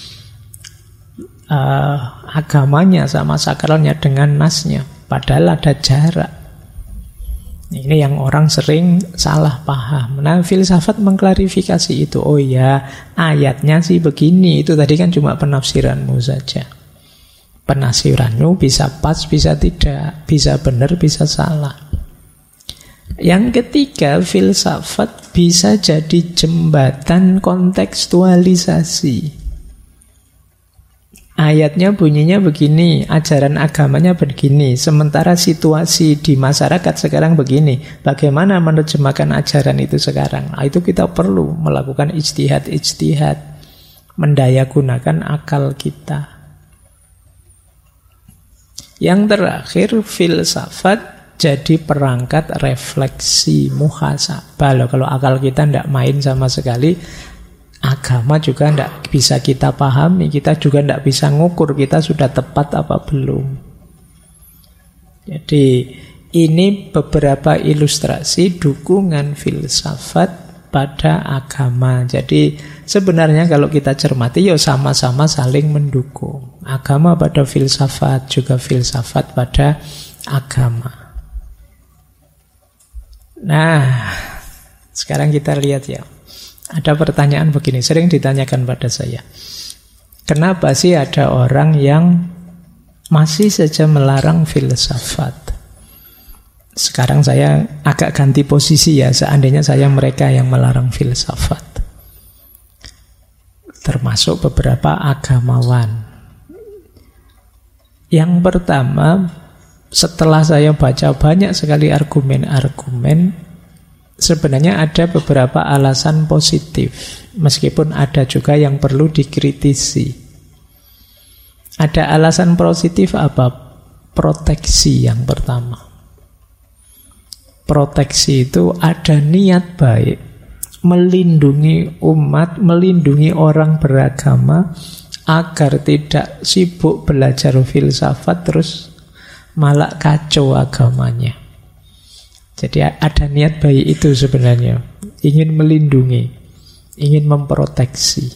agamanya, sama sakralnya dengan nasnya. Padahal ada jarak. Ini yang orang sering salah paham. Nah filsafat mengklarifikasi itu. Oh ya, ayatnya sih begini. Itu tadi kan cuma penafsiranmu saja. Penafsiranmu bisa pas, bisa tidak, bisa benar, bisa salah. Yang ketiga, filsafat bisa jadi jembatan kontekstualisasi. Ayatnya bunyinya begini, ajaran agamanya begini, sementara situasi di masyarakat sekarang begini. Bagaimana menerjemahkan ajaran itu sekarang? Nah, itu kita perlu melakukan ijtihad, mendayagunakan akal kita. Yang terakhir, filsafat jadi perangkat refleksi muhasabah. Loh, kalau akal kita tidak main sama sekali, agama juga tidak bisa kita pahami. Kita juga tidak bisa ngukur kita sudah tepat apa belum. Jadi ini beberapa ilustrasi dukungan filsafat pada agama. Jadi sebenarnya kalau kita cermati ya sama-sama saling mendukung. Agama pada filsafat, juga filsafat pada agama. Nah, sekarang kita lihat ya. Ada pertanyaan begini, sering ditanyakan pada saya. Kenapa sih ada orang yang masih saja melarang filsafat? Sekarang saya agak ganti posisi ya, seandainya saya mereka yang melarang filsafat. Termasuk beberapa agamawan. Yang pertama, setelah saya baca banyak sekali argumen-argumen, sebenarnya ada beberapa alasan positif, meskipun ada juga yang perlu dikritisi. Ada alasan positif apa? Proteksi yang pertama. Proteksi itu ada niat baik, melindungi umat, melindungi orang beragama, agar tidak sibuk belajar filsafat terus malah kacau agamanya. Jadi ada niat baik itu sebenarnya, ingin melindungi, ingin memproteksi.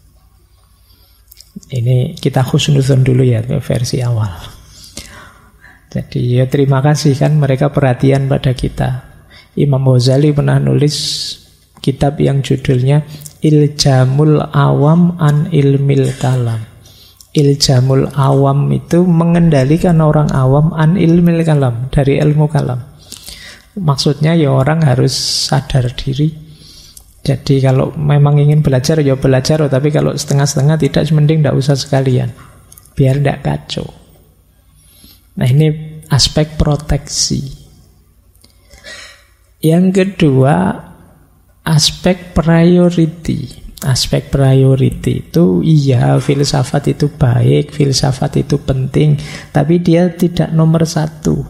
Ini kita husnudzon dulu ya, versi awal. Jadi ya terima kasih kan mereka perhatian pada kita. Imam Ghazali pernah nulis kitab yang judulnya Iljamul Awam an Ilmil Kalam. Iljamul Awam itu mengendalikan orang awam an Ilmil Kalam, dari ilmu kalam. Maksudnya ya orang harus sadar diri. Jadi kalau memang ingin belajar ya belajar, tapi kalau setengah-setengah tidak, mending tidak usah sekalian, biar tidak kacau. Nah ini aspek proteksi. Yang kedua, aspek priority. Aspek priority itu iya, filsafat itu baik, filsafat itu penting, tapi dia tidak nomor satu.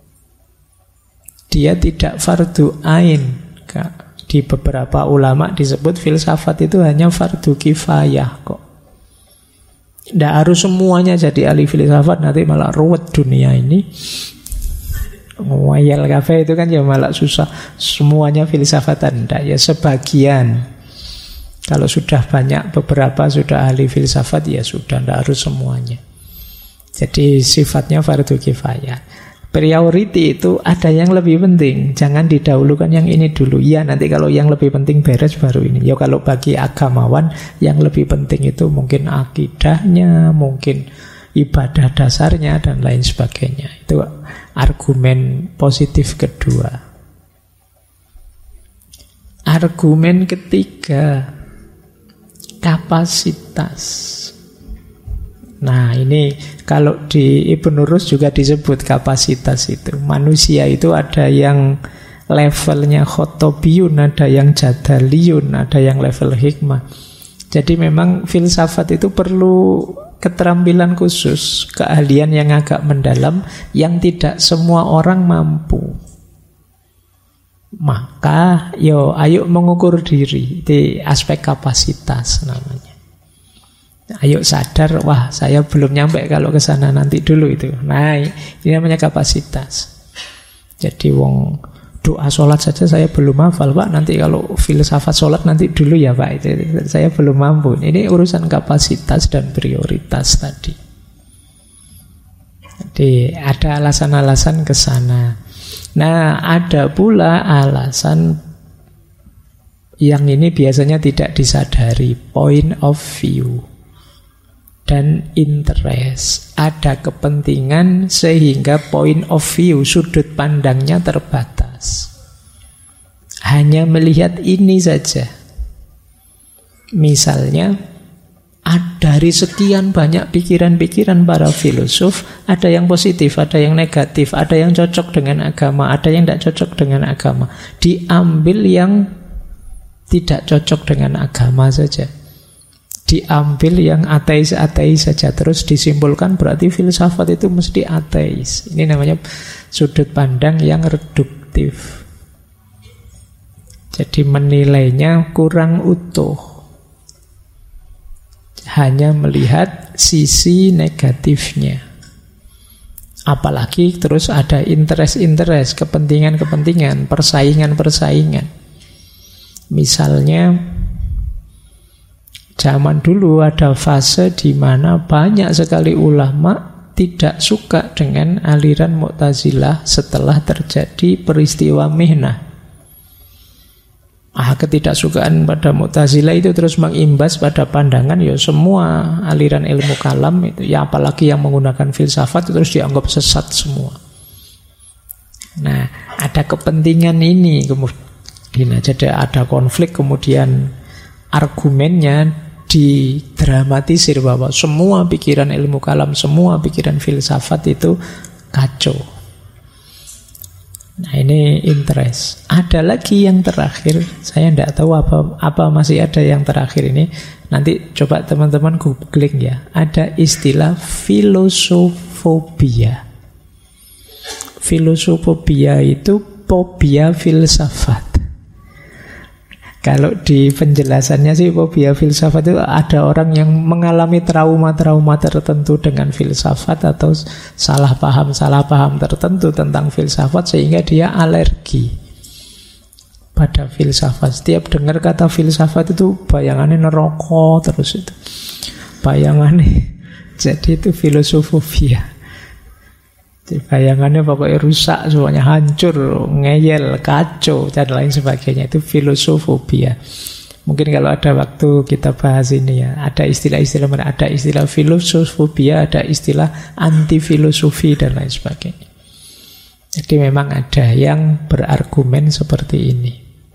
Dia tidak fardu ain. Di beberapa ulama disebut filsafat itu hanya fardu kifayah kok. Tidak harus semuanya jadi ahli filsafat, nanti malah ruwet dunia ini. Ngayal kafe itu kan ya malah susah. Semuanya filsafatan, tidak ya sebagian. Kalau sudah banyak, beberapa sudah ahli filsafat, ya sudah, tidak harus semuanya. Jadi sifatnya fardu kifayah. Priority itu ada yang lebih penting, jangan didahulukan yang ini dulu. Ya nanti kalau yang lebih penting beres baru ini. Ya kalau bagi agamawan yang lebih penting itu mungkin akidahnya, mungkin ibadah dasarnya dan lain sebagainya. Itu argumen positif kedua. Argumen ketiga, kapasitas. Nah ini kalau di Ibn Rus juga disebut kapasitas itu. Manusia itu ada yang levelnya khotobiyun, ada yang jadaliyun, ada yang level hikmah. Jadi memang filsafat itu perlu keterampilan khusus, keahlian yang agak mendalam, yang tidak semua orang mampu. Maka ayo mengukur diri, di aspek kapasitas namanya. Ayo sadar, wah saya belum nyampe kalau ke sana, nanti dulu itu. Nah, ini namanya kapasitas. Jadi wong doa sholat saja saya belum hafal, Pak. Nanti kalau filsafat sholat nanti dulu ya, Pak. Itu saya belum mampu. Ini urusan kapasitas dan prioritas tadi. Jadi ada alasan-alasan ke sana. Nah, ada pula alasan yang ini biasanya tidak disadari, point of view dan interest. Ada kepentingan sehingga point of view, sudut pandangnya terbatas. Hanya melihat ini saja. Misalnya, dari sekian banyak pikiran-pikiran para filosof, ada yang positif, ada yang negatif, ada yang cocok dengan agama, ada yang tidak cocok dengan agama. Diambil yang tidak cocok dengan agama saja. Diambil yang ateis-ateis saja, terus disimpulkan berarti filsafat itu mesti ateis. Ini namanya sudut pandang yang reduktif. Jadi menilainya kurang utuh, hanya melihat sisi negatifnya. Apalagi terus ada interest-interest, kepentingan-kepentingan, persaingan-persaingan. Misalnya zaman dulu ada fase di mana banyak sekali ulama tidak suka dengan aliran Mu'tazilah setelah terjadi peristiwa Mihnah. Ketidaksukaan pada Mu'tazilah itu terus mengimbas pada pandangan semua aliran ilmu kalam itu, apalagi yang menggunakan filsafat itu terus dianggap sesat semua. Nah, ada kepentingan ini kemudian jadi ada konflik, kemudian argumennya didramatisir bahwa semua pikiran ilmu kalam, semua pikiran filsafat itu kacau. Nah ini interest. Ada lagi yang terakhir, saya tidak tahu apa masih ada yang terakhir ini. Nanti coba teman-teman googling ya. Ada istilah filosofobia. Filosofobia itu fobia filsafat. Kalau di penjelasannya sih fobia filsafat itu ada orang yang mengalami trauma-trauma tertentu dengan filsafat atau salah paham tertentu tentang filsafat sehingga dia alergi pada filsafat. Setiap dengar kata filsafat itu bayangannya neraka terus itu. Bayangannya jadi itu filosofobia. Bayangannya pokoknya rusak, semuanya hancur, ngeyel, kacau, dan lain sebagainya. Itu filosofobia. Mungkin kalau ada waktu kita bahas ini ya. Ada istilah-istilah, ada istilah filosofobia, ada istilah anti-filosofi, dan lain sebagainya. Jadi memang ada yang berargumen seperti ini.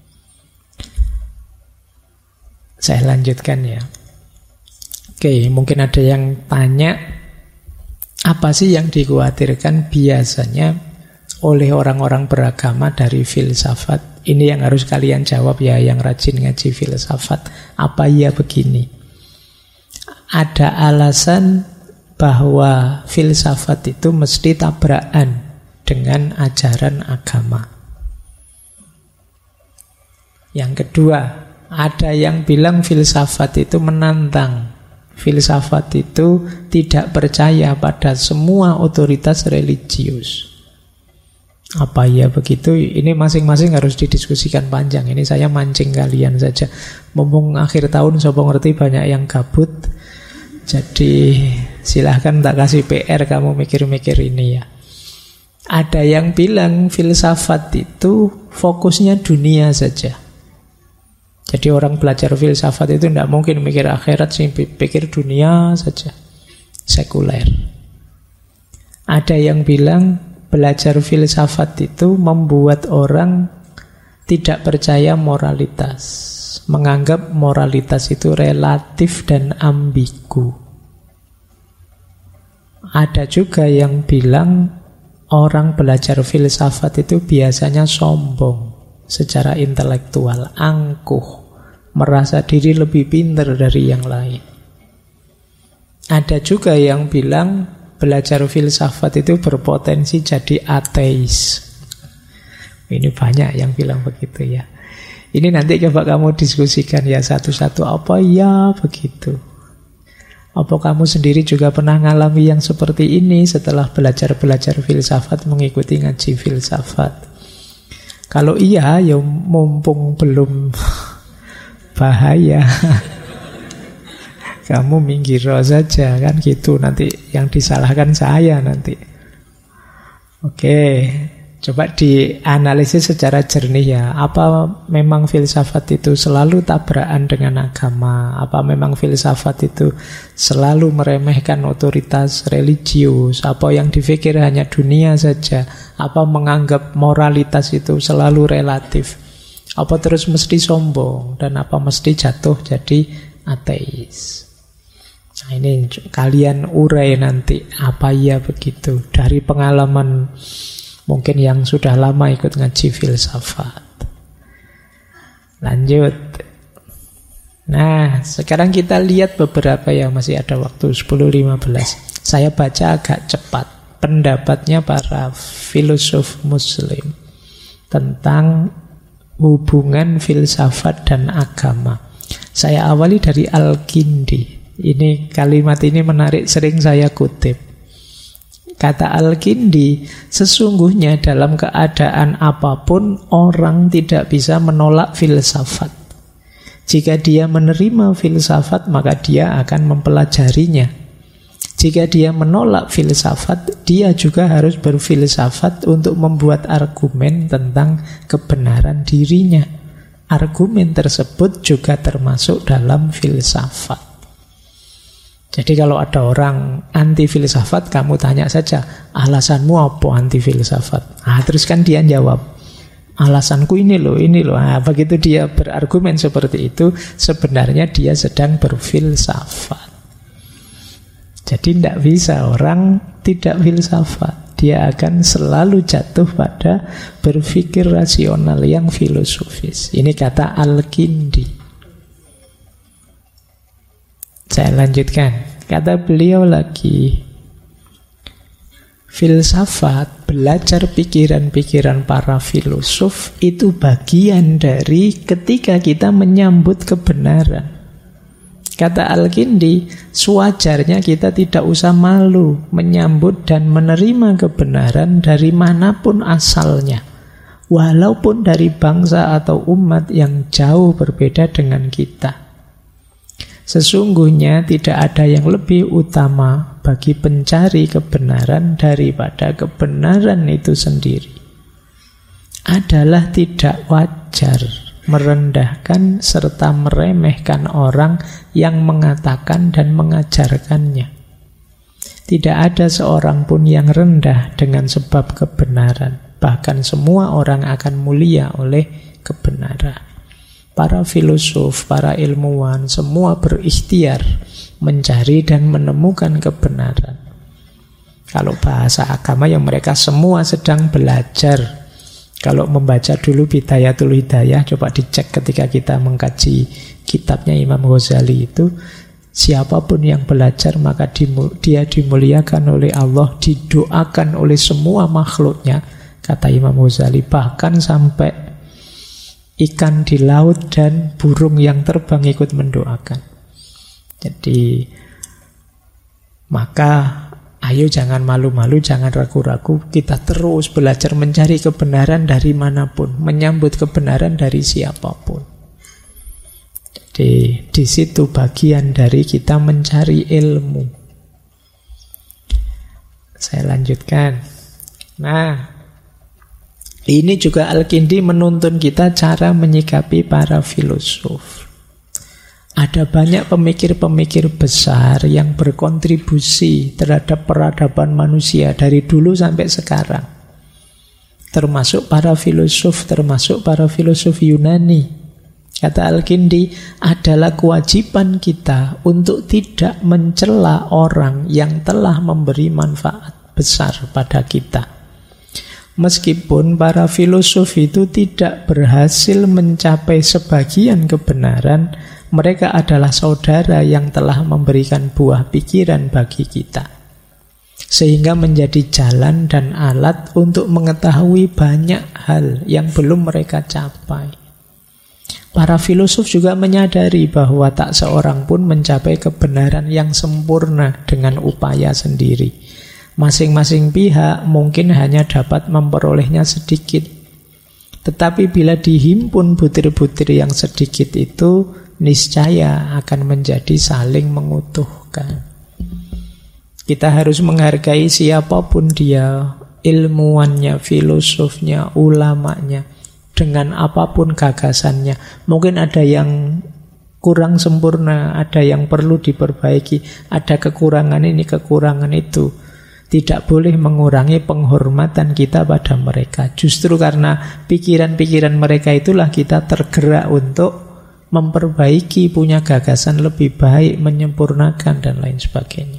Saya lanjutkan ya. Oke, mungkin ada yang tanya, apa sih yang dikhawatirkan biasanya oleh orang-orang beragama dari filsafat? Ini yang harus kalian jawab ya, yang rajin ngaji filsafat. Apa iya begini? Ada alasan bahwa filsafat itu mesti tabrakan dengan ajaran agama. Yang kedua, ada yang bilang filsafat itu menantang. Filsafat itu tidak percaya pada semua otoritas religius. Apa ya begitu? Ini masing-masing harus didiskusikan panjang. Ini saya mancing kalian saja. Mumpung akhir tahun, sopo ngerti banyak yang gabut. Jadi silahkan tak kasih PR kamu mikir-mikir ini ya. Ada yang bilang filsafat itu fokusnya dunia saja. Jadi orang belajar filsafat itu tidak mungkin mikir akhirat sih, pikir dunia saja, sekuler. Ada yang bilang belajar filsafat itu membuat orang tidak percaya moralitas, menganggap moralitas itu relatif dan ambigu. Ada juga yang bilang orang belajar filsafat itu biasanya sombong secara intelektual, angkuh, merasa diri lebih pintar dari yang lain. Ada juga yang bilang belajar filsafat itu berpotensi jadi ateis. Ini banyak yang bilang begitu ya. Ini nanti coba kamu diskusikan ya satu-satu, apa ya begitu. Apa kamu sendiri juga pernah ngalami yang seperti ini setelah belajar-belajar filsafat, mengikuti ngaji filsafat? Kalau iya, ya mumpung belum bahaya, kamu minggir saja kan gitu. Nanti yang disalahkan saya nanti. Oke, coba dianalisis secara jernih ya. Apa memang filsafat itu selalu tabrakan dengan agama? Apa memang filsafat itu selalu meremehkan otoritas religius? Apa yang dipikir hanya dunia saja? Apa menganggap moralitas itu selalu relatif? Apa terus mesti sombong? Dan apa mesti jatuh jadi ateis? Nah ini kalian urai nanti. Apa iya begitu? Dari pengalaman mungkin yang sudah lama ikut ngaji filsafat. Lanjut. Nah, sekarang kita lihat beberapa ya, masih ada waktu 10-15. Saya baca agak cepat pendapatnya para filosof muslim tentang hubungan filsafat dan agama. Saya awali dari Al-Kindi. Ini kalimat ini menarik, sering saya kutip. Kata Al-Kindi, sesungguhnya dalam keadaan apapun orang tidak bisa menolak filsafat. Jika dia menerima filsafat, maka dia akan mempelajarinya. Jika dia menolak filsafat, dia juga harus berfilsafat untuk membuat argumen tentang kebenaran dirinya. Argumen tersebut juga termasuk dalam filsafat. Jadi kalau ada orang anti filsafat, kamu tanya saja, alasanmu apa anti filsafat? Terus kan dia jawab, alasanku ini loh. Begitu dia berargumen seperti itu, sebenarnya dia sedang berfilsafat. Jadi tidak bisa orang tidak filsafat. Dia akan selalu jatuh pada berpikir rasional yang filosofis. Ini kata Al-Kindi. Saya lanjutkan. Kata beliau lagi, filsafat belajar pikiran-pikiran para filosof itu bagian dari ketika kita menyambut kebenaran. Kata Al-Kindi, sewajarnya kita tidak usah malu menyambut dan menerima kebenaran dari manapun asalnya, walaupun dari bangsa atau umat yang jauh berbeda dengan kita. Sesungguhnya tidak ada yang lebih utama bagi pencari kebenaran daripada kebenaran itu sendiri. Adalah tidak wajar merendahkan serta meremehkan orang yang mengatakan dan mengajarkannya. Tidak ada seorang pun yang rendah dengan sebab kebenaran. Bahkan semua orang akan mulia oleh kebenaran. Para filosof, para ilmuwan, semua berikhtiar mencari dan menemukan kebenaran. Kalau bahasa agama yang mereka semua sedang belajar. Kalau membaca dulu Bidayatul Hidayah, coba dicek ketika kita mengkaji kitabnya Imam Ghazali itu, siapapun yang belajar maka dia dimuliakan oleh Allah, didoakan oleh semua makhluknya, kata Imam Ghazali, bahkan sampai ikan di laut dan burung yang terbang ikut mendoakan. Jadi maka ayo jangan malu-malu, jangan ragu-ragu, kita terus belajar mencari kebenaran dari manapun, menyambut kebenaran dari siapapun. Jadi di situ bagian dari kita mencari ilmu. Saya lanjutkan. Nah, ini juga Al-Kindi menuntun kita cara menyikapi para filosof. Ada banyak pemikir-pemikir besar yang berkontribusi terhadap peradaban manusia dari dulu sampai sekarang. Termasuk para filosof Yunani. Kata Al-Kindi, adalah kewajiban kita untuk tidak mencela orang yang telah memberi manfaat besar pada kita. Meskipun para filosof itu tidak berhasil mencapai sebagian kebenaran, mereka adalah saudara yang telah memberikan buah pikiran bagi kita, sehingga menjadi jalan dan alat untuk mengetahui banyak hal yang belum mereka capai. Para filosof juga menyadari bahwa tak seorang pun mencapai kebenaran yang sempurna dengan upaya sendiri. Masing-masing pihak mungkin hanya dapat memperolehnya sedikit. Tetapi bila dihimpun butir-butir yang sedikit itu, niscaya akan menjadi saling mengutuhkan. Kita harus menghargai siapapun dia, ilmuwannya, filosofnya, ulamanya, dengan apapun gagasannya. Mungkin ada yang kurang sempurna, ada yang perlu diperbaiki, ada kekurangan ini, kekurangan itu. Tidak boleh mengurangi penghormatan kita pada mereka. Justru karena pikiran-pikiran mereka itulah kita tergerak untuk memperbaiki, punya gagasan lebih baik, menyempurnakan dan lain sebagainya.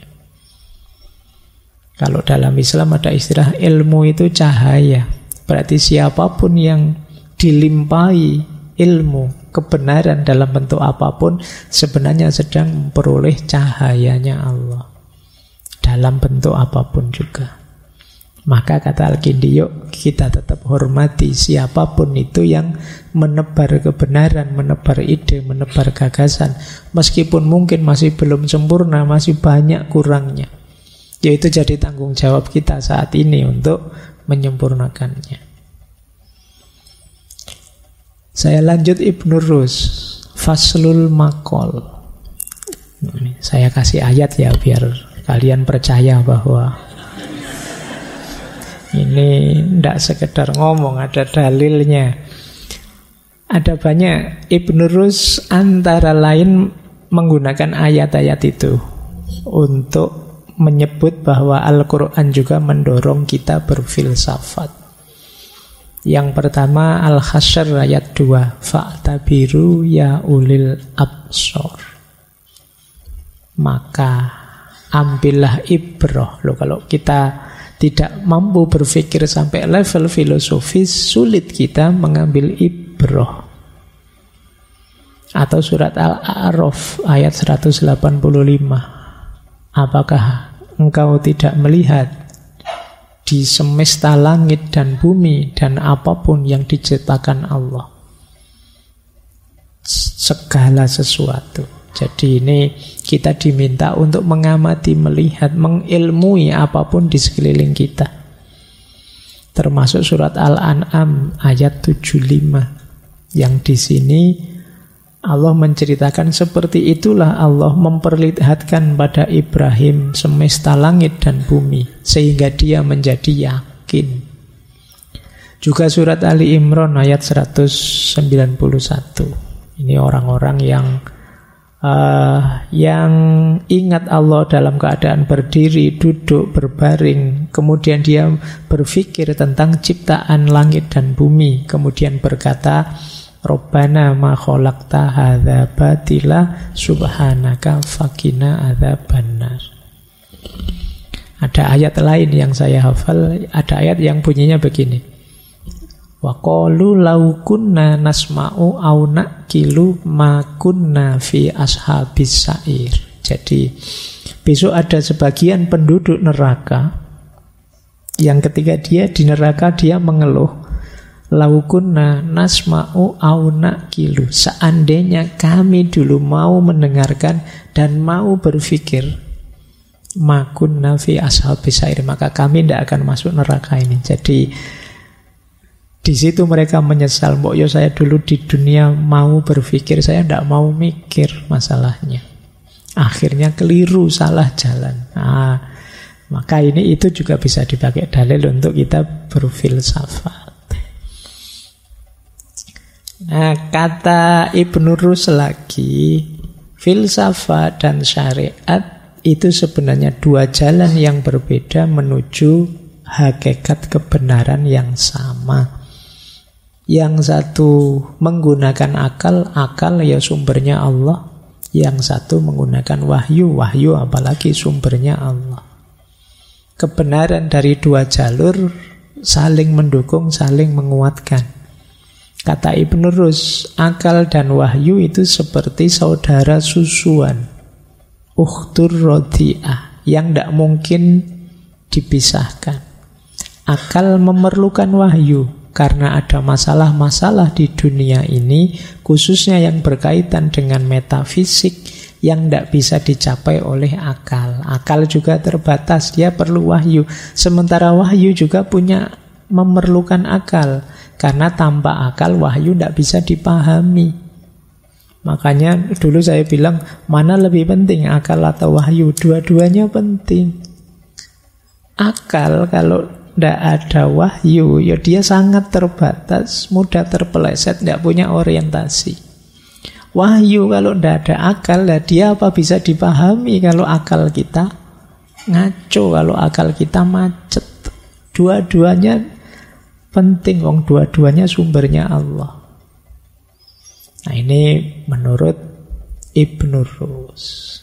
Kalau dalam Islam ada istilah ilmu itu cahaya. Berarti siapapun yang dilimpahi ilmu, kebenaran dalam bentuk apapun, sebenarnya sedang memperoleh cahayanya Allah dalam bentuk apapun juga. Maka kata Al-Kindi, yuk kita tetap hormati siapapun itu yang menebar kebenaran, menebar ide, menebar gagasan. Meskipun mungkin masih belum sempurna, masih banyak kurangnya. Yaitu jadi tanggung jawab kita saat ini untuk menyempurnakannya. Saya lanjut Ibnu Rus, Faslul Maqol. Saya kasih ayat ya biar kalian percaya bahwa ini tidak sekedar ngomong, ada dalilnya. Ada banyak. Ibnu Rus antara lain menggunakan ayat-ayat itu untuk menyebut bahwa Al-Quran juga mendorong kita berfilsafat. Yang pertama Al-Hasyr ayat 2, fa'tabiru ya ulil absor. Maka ambillah ibrah. Loh, kalau kita tidak mampu berpikir sampai level filosofis, sulit kita mengambil ibrah. Atau surat Al-A'raf ayat 185. Apakah engkau tidak melihat di semesta langit dan bumi dan apapun yang diciptakan Allah. Segala sesuatu. Jadi ini kita diminta untuk mengamati, melihat, mengilmui apapun di sekeliling kita. Termasuk surat Al-An'am ayat 75 yang di sini Allah menceritakan seperti itulah Allah memperlihatkan pada Ibrahim semesta langit dan bumi sehingga dia menjadi yakin. Juga surat Ali Imran ayat 191. Ini orang-orang yang ingat Allah dalam keadaan berdiri, duduk, berbaring. Kemudian dia berpikir tentang ciptaan langit dan bumi. Kemudian berkata, Rabbana ma khalaqta hadza batila subhanaka faqina adzabannar. Ada ayat lain yang saya hafal, ada ayat yang bunyinya begini. Wa qalu law kunna nasma'u aw naqilu ma kunna fi ashabis sa'ir. Jadi besok ada sebagian penduduk neraka yang ketika dia di neraka dia mengeluh, laukunna nasma'u aw naqilu, seandainya kami dulu mau mendengarkan dan mau berpikir, makunna fi ashabis sa'ir, maka kami tidak akan masuk neraka ini. Jadi di situ mereka menyesal, mbok yo saya dulu di dunia mau berpikir, saya tidak mau mikir masalahnya. Akhirnya keliru, salah jalan. Maka ini itu juga bisa dipakai dalil untuk kita berfilsafat. Nah, kata Ibnu Rus lagi, filsafat dan syariat itu sebenarnya dua jalan yang berbeda menuju hakikat kebenaran yang sama. Yang satu menggunakan akal ya sumbernya Allah. Yang satu menggunakan wahyu apalagi sumbernya Allah. Kebenaran dari dua jalur saling mendukung, saling menguatkan. Kata Ibnu Rus, akal dan wahyu itu seperti saudara susuan, ukhtur rodi'ah, yang tidak mungkin dipisahkan. Akal memerlukan wahyu karena ada masalah-masalah di dunia ini, khususnya yang berkaitan dengan metafisik yang tidak bisa dicapai oleh akal. Akal juga terbatas, dia perlu wahyu. Sementara wahyu juga memerlukan akal. Karena tanpa akal wahyu tidak bisa dipahami. Makanya dulu saya bilang, mana lebih penting, akal atau wahyu? Dua-duanya penting. Akal kalau tidak ada wahyu, ya dia sangat terbatas, mudah terpeleset, tidak punya orientasi. Wahyu kalau tidak ada akal, dia apa bisa dipahami kalau akal kita ngaco, kalau akal kita macet. Dua-duanya penting, wong dua-duanya sumbernya Allah. Nah ini menurut Ibnu Rus.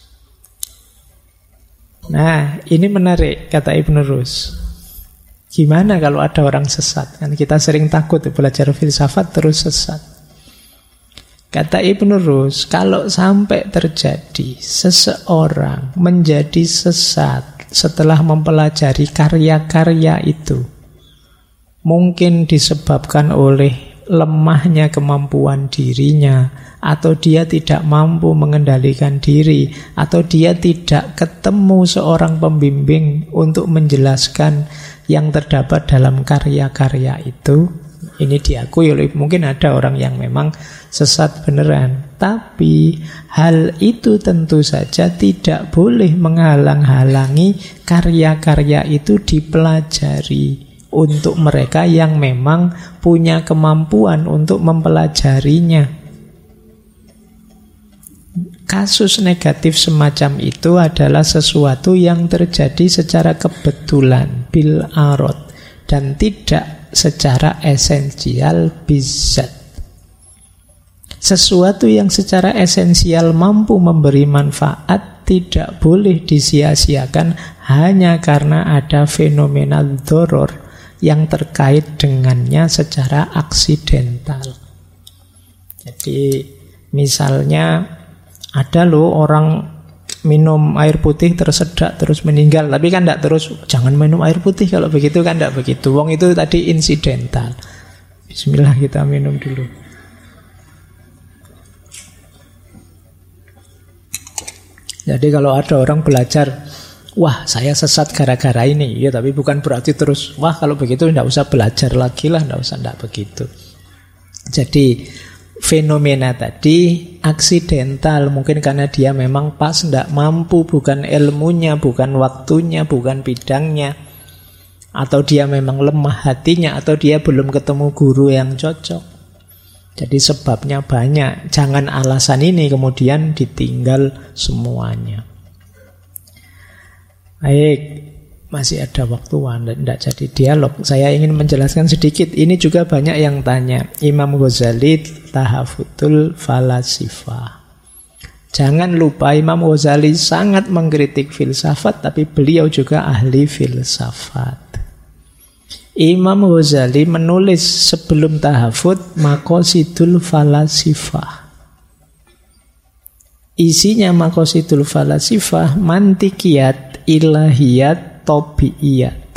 Nah ini menarik kata Ibnu Rus. Gimana kalau ada orang sesat? Kan kita sering takut belajar filsafat terus sesat. Kata Ibnu Rus, kalau sampai terjadi seseorang menjadi sesat setelah mempelajari karya-karya itu, mungkin disebabkan oleh lemahnya kemampuan dirinya, atau dia tidak mampu mengendalikan diri, atau dia tidak ketemu seorang pembimbing untuk menjelaskan yang terdapat dalam karya-karya itu. Ini diakui oleh, mungkin ada orang yang memang sesat beneran, tapi hal itu tentu saja tidak boleh menghalang-halangi karya-karya itu dipelajari untuk mereka yang memang punya kemampuan untuk mempelajarinya. Kasus negatif semacam itu adalah sesuatu yang terjadi secara kebetulan, bil arad, dan tidak secara esensial, bizat. Sesuatu yang secara esensial mampu memberi manfaat tidak boleh disia-siakan hanya karena ada fenomena dzaror yang terkait dengannya secara aksidental. Jadi misalnya ada loh orang minum air putih tersedak terus meninggal. Tapi kan tidak terus jangan minum air putih kalau begitu kan tidak begitu. Wong itu tadi insidental. Bismillah kita minum dulu. Jadi kalau ada orang belajar, wah saya sesat gara-gara ini, ya tapi bukan berarti terus, wah kalau begitu tidak usah belajar lagi lah, tidak begitu. Jadi fenomena tadi aksidental, mungkin karena dia memang pas tidak mampu, bukan ilmunya, bukan waktunya, bukan bidangnya, atau dia memang lemah hatinya, atau dia belum ketemu guru yang cocok. Jadi sebabnya banyak. Jangan alasan ini kemudian ditinggal semuanya. Baik, masih ada waktu, tidak jadi dialog. Saya ingin menjelaskan sedikit. Ini juga banyak yang tanya. Imam Ghazali tahaffudzul falasifah. Jangan lupa Imam Ghazali sangat mengkritik filsafat, tapi beliau juga ahli filsafat. Imam Ghazali menulis sebelum tahafudz Maqasidul Falasifah. Isinya Maqasidul Falasifah mantikiyat, ilahiyat, tabiiyat.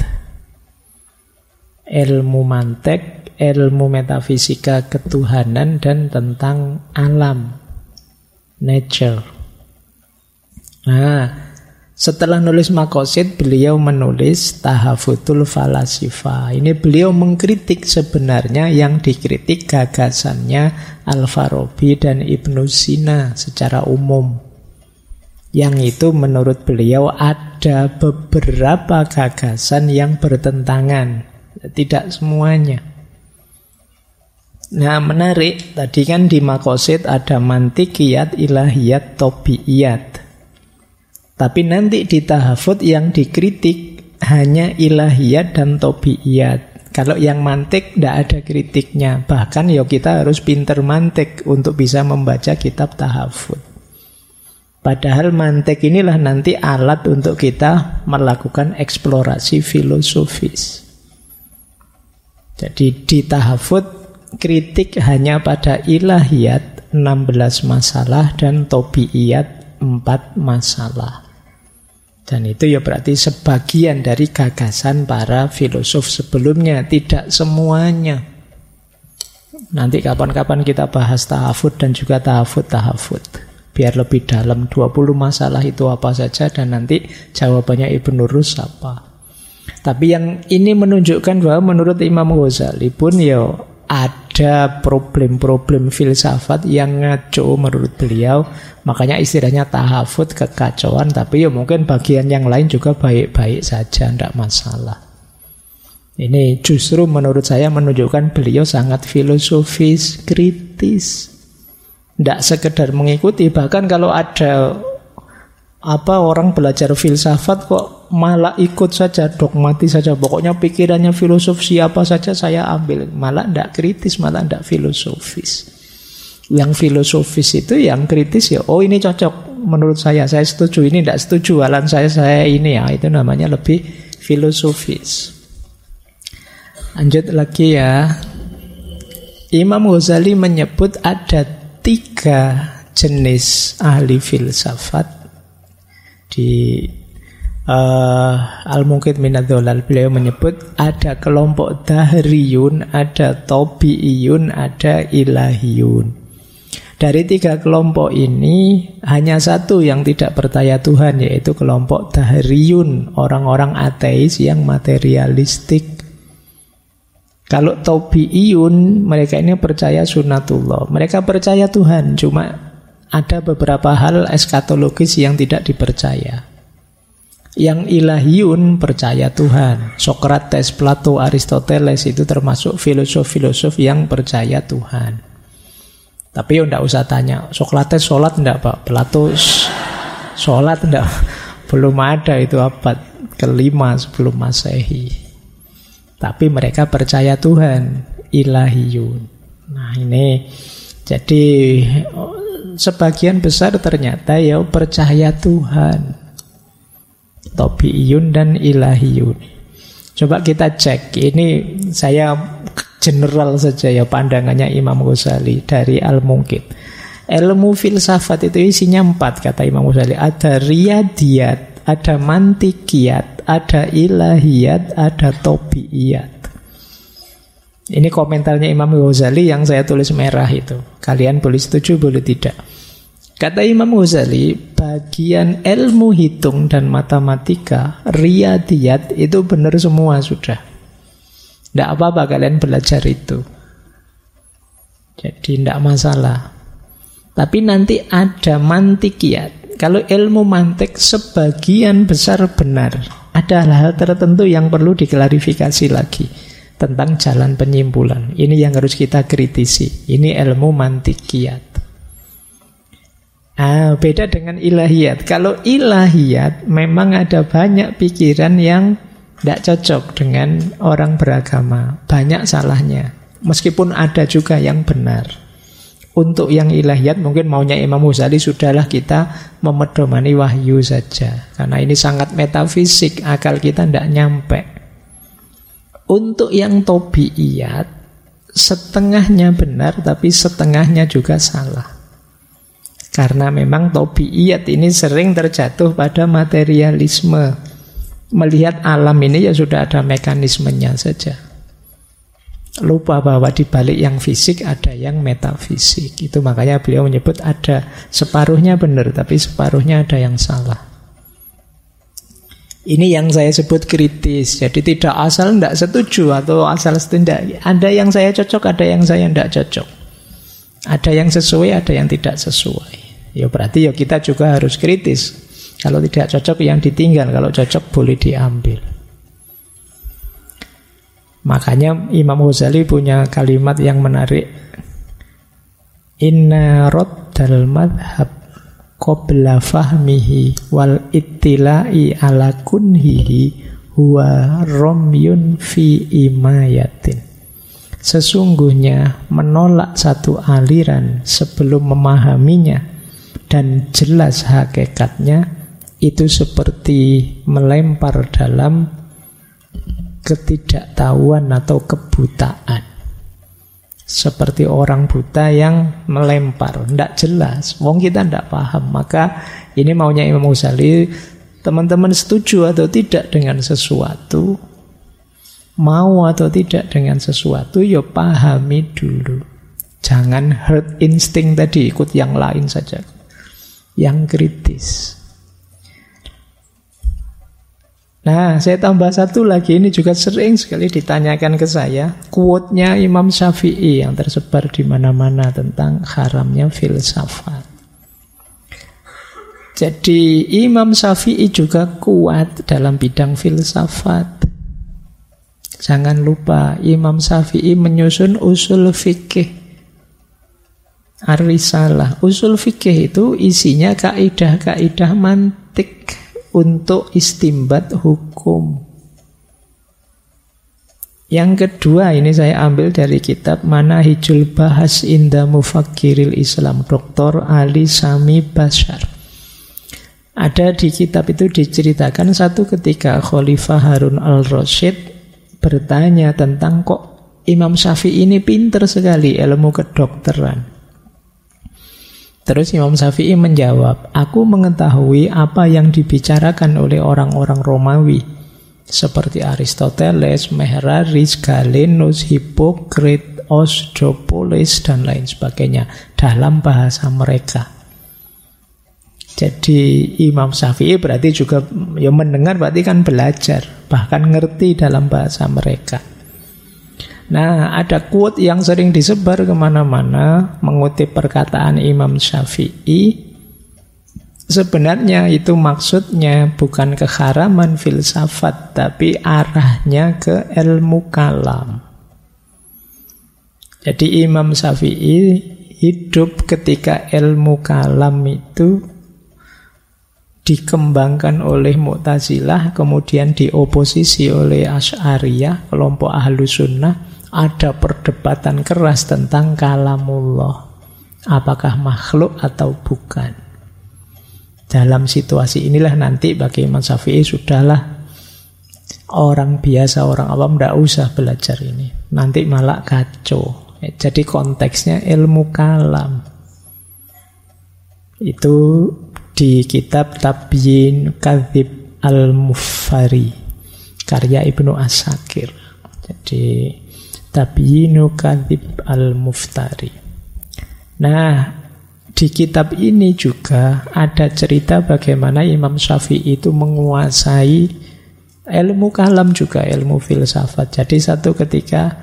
Ilmu mantek, ilmu metafisika ketuhanan dan tentang alam, nature. Nah, setelah nulis Maqasid, beliau menulis Tahaffudzul Falasifah. Ini beliau mengkritik sebenarnya yang dikritik gagasannya Al-Farabi dan Ibnu Sina secara umum. Yang itu menurut beliau ada beberapa gagasan yang bertentangan, tidak semuanya. Nah menarik, tadi kan di Maqasid ada mantikiyat, ilahiyat, tabiiyat. Tapi nanti di tahafudz yang dikritik hanya ilahiyat dan tabiiyat. Kalau yang mantik tidak ada kritiknya. Bahkan ya kita harus pinter mantik untuk bisa membaca kitab tahafudz. Padahal mantik inilah nanti alat untuk kita melakukan eksplorasi filosofis. Jadi di tahafudz kritik hanya pada ilahiyat 16 masalah dan tabiiyat 4 masalah. Dan itu ya berarti sebagian dari gagasan para filosof sebelumnya, tidak semuanya. Nanti kapan-kapan kita bahas tahafudz dan juga tahafudz. Biar lebih dalam 20 masalah itu apa saja dan nanti jawabannya Ibnu Rus apa. Tapi yang ini menunjukkan bahwa menurut Imam Ghazali pun ya ada problem-problem filsafat yang ngaco menurut beliau. Makanya istilahnya tahafudz kekacauan. Tapi ya mungkin bagian yang lain juga baik-baik saja, tidak masalah. Ini justru menurut saya menunjukkan beliau sangat filosofis, kritis. Tidak sekedar mengikuti. Bahkan kalau ada orang belajar filsafat kok malah ikut saja, dogmatis saja. Pokoknya pikirannya filosof siapa saja saya ambil. Malah tidak kritis, malah tidak filosofis. Yang filosofis itu yang kritis ya, oh ini cocok menurut saya setuju, ini tidak setuju, alan saya ini ya. Itu namanya lebih filosofis. Lanjut lagi ya. Imam Ghazali menyebut ada 3 jenis ahli filsafat. Di Al-Munqidh Minadh-Dhalal beliau menyebut ada kelompok dahriyun, ada tabiiyun, ada ilahiyun. Dari 3 kelompok ini hanya satu yang tidak percaya Tuhan, yaitu kelompok dahriyun, orang-orang ateis yang materialistik. Kalau tabiiyun, mereka ini percaya sunatullah. Mereka percaya Tuhan, cuma ada beberapa hal eskatologis yang tidak dipercaya. Yang ilahiyun percaya Tuhan. Sokrates, Plato, Aristoteles itu termasuk filosof-filosof yang percaya Tuhan. Tapi tidak usah tanya, Sokrates sholat tidak Pak? Plato sholat tidak? Belum ada, itu abad ke-5 sebelum Masehi. Tapi mereka percaya Tuhan, ilahiyun. Nah ini, jadi sebagian besar ternyata ya percaya Tuhan, tabiiyun dan ilahiyun. Coba kita cek, ini saya general saja ya pandangannya Imam Ghazali dari Al-Munqidh. Ilmu filsafat itu isinya 4 kata Imam Ghazali. Ada riyadiyat, ada mantikiyat, ada ilahiyat, ada tobiiyat. Ini komentarnya Imam Ghazali yang saya tulis merah itu. Kalian boleh setuju, boleh tidak. Kata Imam Ghazali, bagian ilmu hitung dan matematika, riyadiyat itu benar semua sudah. Tidak apa-apa kalian belajar itu. Jadi tidak masalah. Tapi nanti ada mantikiyat. Kalau ilmu mantik sebagian besar benar. Ada hal-hal tertentu yang perlu diklarifikasi lagi tentang jalan penyimpulan. Ini yang harus kita kritisi. Ini ilmu mantikiyat. Beda dengan ilahiyat. Kalau ilahiyat memang ada banyak pikiran yang tidak cocok dengan orang beragama. Banyak salahnya. Meskipun ada juga yang benar. Untuk yang ilahiyat mungkin maunya Imam Ghazali sudahlah kita memedomani wahyu saja. Karena ini sangat metafisik, akal kita tidak nyampe. Untuk yang tobiiyat, setengahnya benar tapi setengahnya juga salah. Karena memang tobiiyat ini sering terjatuh pada materialisme. Melihat alam ini ya sudah ada mekanismenya saja. Lupa bahwa di balik yang fisik ada yang metafisik. Itu makanya beliau menyebut ada separuhnya benar, tapi separuhnya ada yang salah. Ini yang saya sebut kritis. Jadi tidak asal tidak setuju atau asal tidak. Ada yang saya cocok, ada yang saya tidak cocok. Ada yang sesuai, ada yang tidak sesuai. Ya berarti ya kita juga harus kritis. Kalau tidak cocok yang ditinggal, kalau cocok boleh diambil. Makanya Imam Ghazali punya kalimat yang menarik. Inna raddal madhab qabla fahmihi wal ittila'i ala kunhihi huwa romyun fi imayatin. Sesungguhnya menolak satu aliran sebelum memahaminya dan jelas hakikatnya itu seperti melempar dalam ketidaktahuan atau kebutaan. Seperti orang buta yang melempar, tidak jelas. Wong kita tidak paham. Maka ini maunya Imam Ghazali, teman-teman setuju atau tidak dengan sesuatu, mau atau tidak dengan sesuatu, ya pahami dulu. Jangan herd instinct tadi, ikut yang lain saja. Yang kritis. Nah, saya tambah satu lagi, ini juga sering sekali ditanyakan ke saya. Quote-nya Imam Syafi'i yang tersebar di mana-mana tentang haramnya filsafat. Jadi Imam Syafi'i juga kuat dalam bidang filsafat. Jangan lupa, Imam Syafi'i menyusun usul fikih. Ar-Risalah. Usul fikih itu isinya kaidah-kaidah mantik untuk istimbat hukum. Yang kedua, ini saya ambil dari kitab Manahijul Bahas Inda Mufakkiril Islam, Dr. Ali Sami Bashar. Ada di kitab itu diceritakan satu ketika Khalifah Harun al-Rasyid bertanya tentang kok Imam Syafi'i ini pinter sekali ilmu kedokteran. Terus Imam Syafi'i menjawab, aku mengetahui apa yang dibicarakan oleh orang-orang Romawi seperti Aristoteles, Mehraris, Galenus, Hippokrat, Osdopolis dan lain sebagainya dalam bahasa mereka. Jadi Imam Syafi'i berarti juga ya mendengar, berarti kan belajar, bahkan ngerti dalam bahasa mereka. Nah, ada quote yang sering disebar kemana-mana mengutip perkataan Imam Syafi'i. Sebenarnya itu maksudnya bukan keharaman filsafat, tapi arahnya ke ilmu kalam. Jadi Imam Syafi'i hidup ketika ilmu kalam itu dikembangkan oleh Mu'tazilah, kemudian dioposisi oleh Asy'ariyah, kelompok Ahlus Sunnah. Ada perdebatan keras tentang kalamullah, apakah makhluk atau bukan. Dalam situasi inilah nanti bagi Imam Syafi'i sudahlah, orang biasa, orang awam tidak usah belajar ini, nanti malah kacau. Jadi konteksnya ilmu kalam. Itu di kitab Tabyin Kadzib Al-Muftari karya Ibnu Asakir. Jadi Tabyinu Kadzib Al-Muftari. Nah, di kitab ini juga ada cerita bagaimana Imam Syafi'i itu menguasai ilmu kalam juga, ilmu filsafat. Jadi satu ketika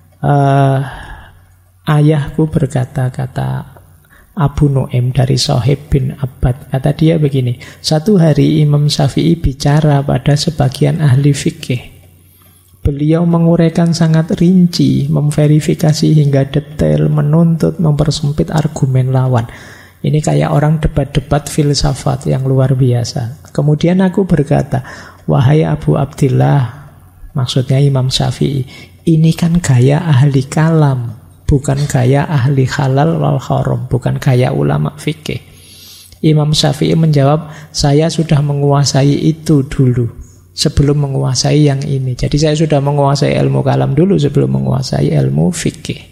ayahku berkata, kata Abu Nu'aim dari Sohib bin Abbad, kata dia begini, satu hari Imam Syafi'i bicara pada sebagian ahli fikih. Beliau menguraikan sangat rinci, memverifikasi hingga detail, menuntut, mempersempit argumen lawan. Ini kayak orang debat-debat filsafat yang luar biasa. Kemudian aku berkata, wahai Abu Abdillah, maksudnya Imam Syafi'i, ini kan gaya ahli kalam, bukan gaya ahli halal wal haram, bukan gaya ulama fikih. Imam Syafi'i menjawab, saya sudah menguasai itu dulu sebelum menguasai yang ini. Jadi saya sudah menguasai ilmu kalam dulu sebelum menguasai ilmu fikih.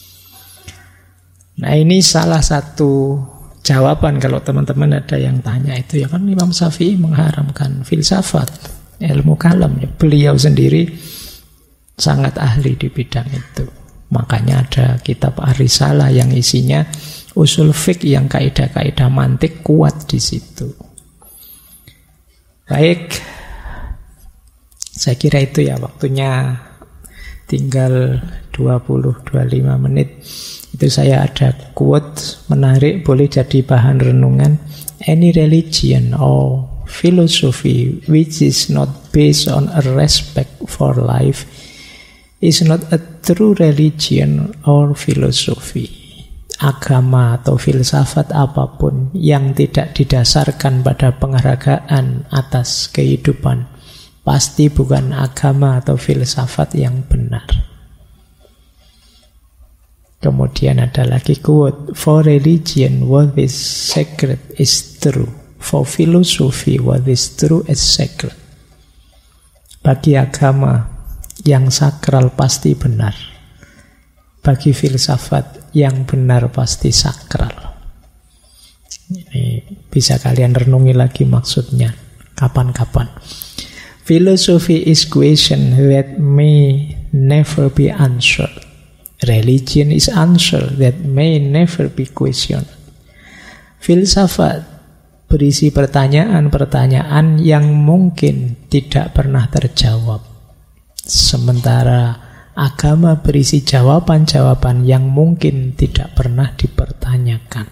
Nah, ini salah satu jawaban kalau teman-teman ada yang tanya itu, ya kan Imam Syafi'i mengharamkan filsafat, ilmu kalam. Beliau sendiri sangat ahli di bidang itu. Makanya ada kitab Ar-Risalah yang isinya usul fiqh yang kaidah-kaidah mantik kuat di situ. Baik, saya kira itu ya, waktunya tinggal 20-25 menit. Itu saya ada quote menarik, boleh jadi bahan renungan. Any religion or philosophy which is not based on a respect for life is not a true religion or philosophy. Agama atau filsafat apapun yang tidak didasarkan pada penghargaan atas kehidupan pasti bukan agama atau filsafat yang benar. Kemudian ada lagi quote, for religion what is sacred is true, for philosophy what is true is sacred. Bagi agama yang sakral pasti benar, bagi filsafat yang benar pasti sakral. Ini bisa kalian renungi lagi maksudnya kapan-kapan. Philosophy is question that may never be answered. Religion is answer that may never be questioned. Filsafat berisi pertanyaan-pertanyaan yang mungkin tidak pernah terjawab. Sementara agama berisi jawaban-jawaban yang mungkin tidak pernah dipertanyakan.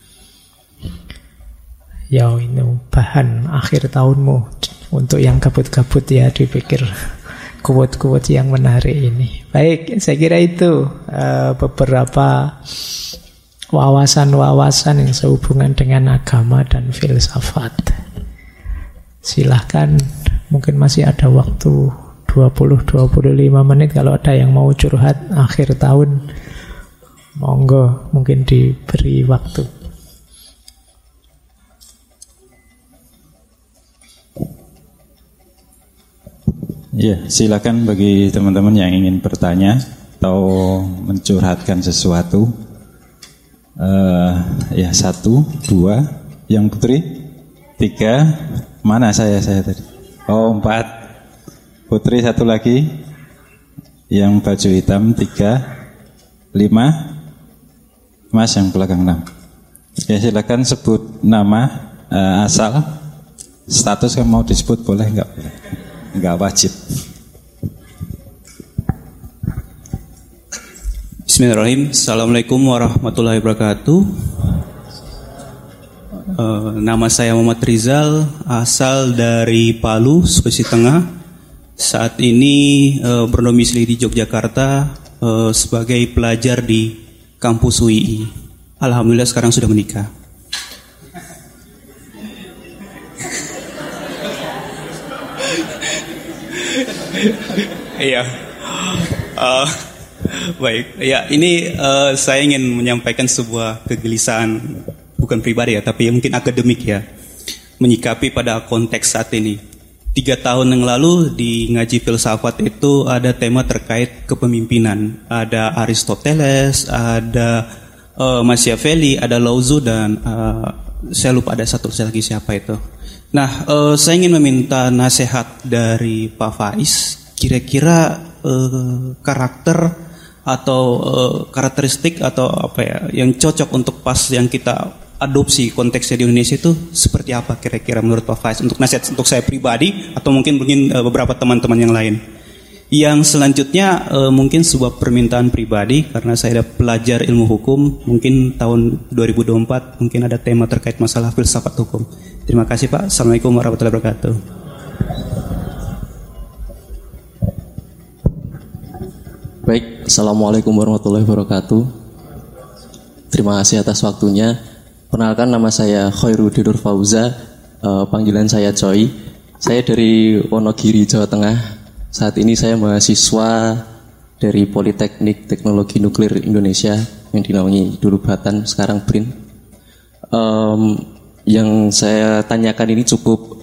Ya, ini bahan akhir tahunmu untuk yang gabut-gabut ya, dipikir quote-quote yang menarik ini. Baik, saya kira itu beberapa wawasan-wawasan yang sehubungan dengan agama dan filsafat. Silahkan, mungkin masih ada waktu 20-25 menit kalau ada yang mau curhat akhir tahun. Monggo, mungkin diberi waktu. Ya, silakan bagi teman-teman yang ingin bertanya atau mencurhatkan sesuatu. Ya, 1, 2, yang putri, 3, mana saya tadi? Oh, 4. Putri satu lagi, yang baju hitam 3, 5, Mas yang belakang 6. Ya, silakan sebut nama, asal, status kan mau disebut boleh enggak? Enggak wajib. Bismillahirrahmanirrahim. Assalamualaikum warahmatullahi wabarakatuh. Nama saya Muhammad Rizal, asal dari Palu, Sulawesi Tengah. Saat ini berdomisili di Yogyakarta sebagai pelajar di kampus UII. Alhamdulillah sekarang sudah menikah. Iya. Baik. Ya, ini saya ingin menyampaikan sebuah kegelisahan, bukan pribadi ya, tapi mungkin akademik ya, menyikapi pada konteks saat ini. 3 tahun yang lalu di ngaji filsafat itu ada tema terkait kepemimpinan. Ada Aristoteles, ada Machiavelli, ada Lao Tzu dan saya lupa ada satu lagi siapa itu. Nah, saya ingin meminta nasihat dari Pak Faiz. Kira-kira karakter atau karakteristik atau apa ya yang cocok untuk pas yang kita adopsi konteksnya di Indonesia itu seperti apa kira-kira menurut Pak Faiz untuk nasihat untuk saya pribadi atau mungkin beberapa teman-teman yang lain. Yang selanjutnya mungkin sebuah permintaan pribadi karena saya ada pelajar ilmu hukum, mungkin tahun 2024 mungkin ada tema terkait masalah filsafat hukum. Terima kasih Pak. Assalamualaikum warahmatullahi wabarakatuh. Baik, Assalamualaikum warahmatullahi wabarakatuh. Terima kasih atas waktunya. Perkenalkan, nama saya Khairuddin Nur Fauza, panggilan saya Choi. Saya dari Wonogiri, Jawa Tengah. Saat ini saya mahasiswa dari Politeknik Teknologi Nuklir Indonesia yang dinaungi dulu Batan, sekarang BRIN. Yang saya tanyakan ini cukup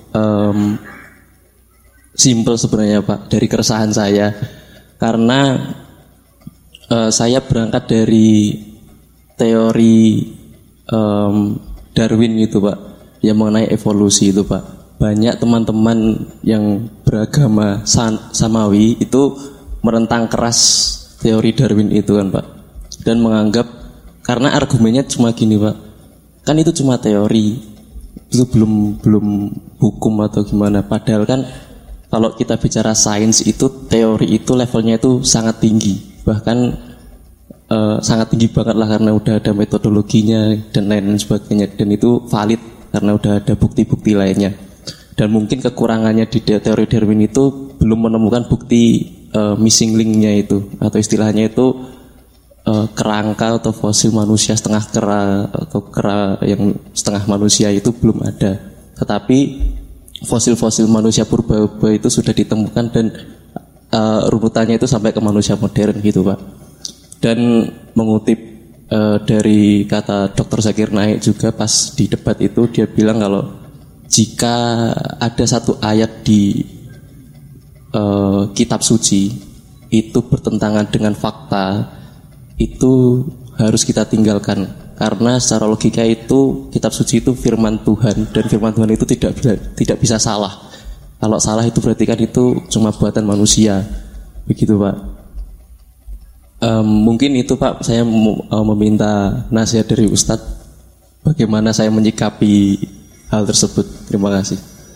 simple sebenarnya Pak, dari keresahan saya. Karena saya berangkat dari teori Darwin itu Pak, yang mengenai evolusi itu Pak. Banyak teman-teman yang beragama samawi itu menentang keras teori Darwin itu kan Pak, dan menganggap karena argumennya cuma gini Pak, kan itu cuma teori, itu belum hukum atau gimana. Padahal kan kalau kita bicara sains itu teori itu levelnya itu sangat tinggi, bahkan sangat tinggi banget lah, karena udah ada metodologinya dan lain sebagainya, dan itu valid karena udah ada bukti-bukti lainnya. Dan mungkin kekurangannya di teori Darwin itu belum menemukan bukti missing link-nya itu, atau istilahnya itu kerangka atau fosil manusia setengah kera atau kera yang setengah manusia itu belum ada. Tetapi fosil-fosil manusia purba itu sudah ditemukan, dan runutannya itu sampai ke manusia modern gitu Pak. Dan mengutip dari kata Dr. Zakir Naik juga pas di debat itu, dia bilang kalau jika ada satu ayat di kitab suci itu bertentangan dengan fakta, itu harus kita tinggalkan, karena secara logika itu kitab suci itu firman Tuhan, dan firman Tuhan itu tidak bisa salah. Kalau salah itu berarti kan itu cuma buatan manusia, begitu Pak. Mungkin itu Pak, saya meminta nasihat dari Ustadz bagaimana saya menyikapi hal tersebut. Terima kasih.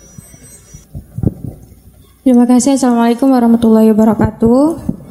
Terima kasih. Assalamualaikum warahmatullahi wabarakatuh.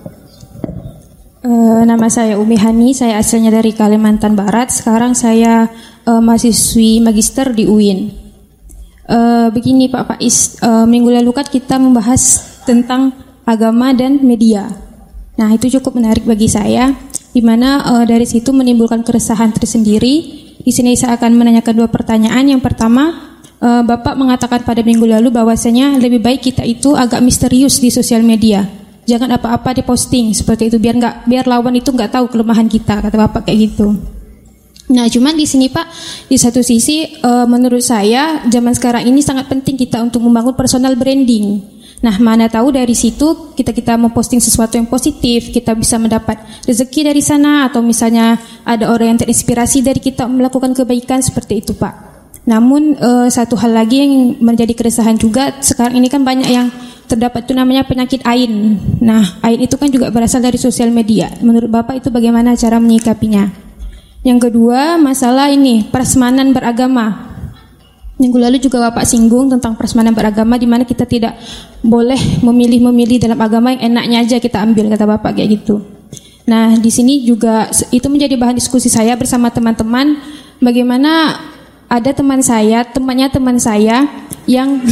Nama saya Umi Hani. Saya asalnya dari Kalimantan Barat. Sekarang saya mahasiswi magister di UIN. Begini Pak Faiz, minggu lalu kan kita membahas tentang agama dan media. Nah, itu cukup menarik bagi saya, di mana dari situ menimbulkan keresahan tersendiri. Di sini saya akan menanyakan dua pertanyaan. Yang pertama, Bapak mengatakan pada minggu lalu bahwasanya lebih baik kita itu agak misterius di sosial media. Jangan apa-apa diposting seperti itu, biar lawan itu nggak tahu kelemahan kita, kata Bapak kayak gitu. Nah, cuman di sini Pak, di satu sisi menurut saya zaman sekarang ini sangat penting kita untuk membangun personal branding. Nah, mana tahu dari situ kita memposting sesuatu yang positif, kita bisa mendapat rezeki dari sana, atau misalnya ada orang yang terinspirasi dari kita melakukan kebaikan seperti itu Pak. Namun satu hal lagi yang menjadi keresahan juga, sekarang ini kan banyak yang terdapat itu namanya penyakit ain. Nah, ain itu kan juga berasal dari sosial media. Menurut Bapak itu bagaimana cara menyikapinya? Yang kedua, masalah ini prasmanan beragama. Minggu lalu juga Bapak singgung tentang prasmanan beragama, di mana kita tidak boleh memilih dalam agama yang enaknya aja kita ambil, kata Bapak kayak gitu. Nah, di sini juga itu menjadi bahan diskusi saya bersama teman-teman. Bagaimana ada temannya teman saya yang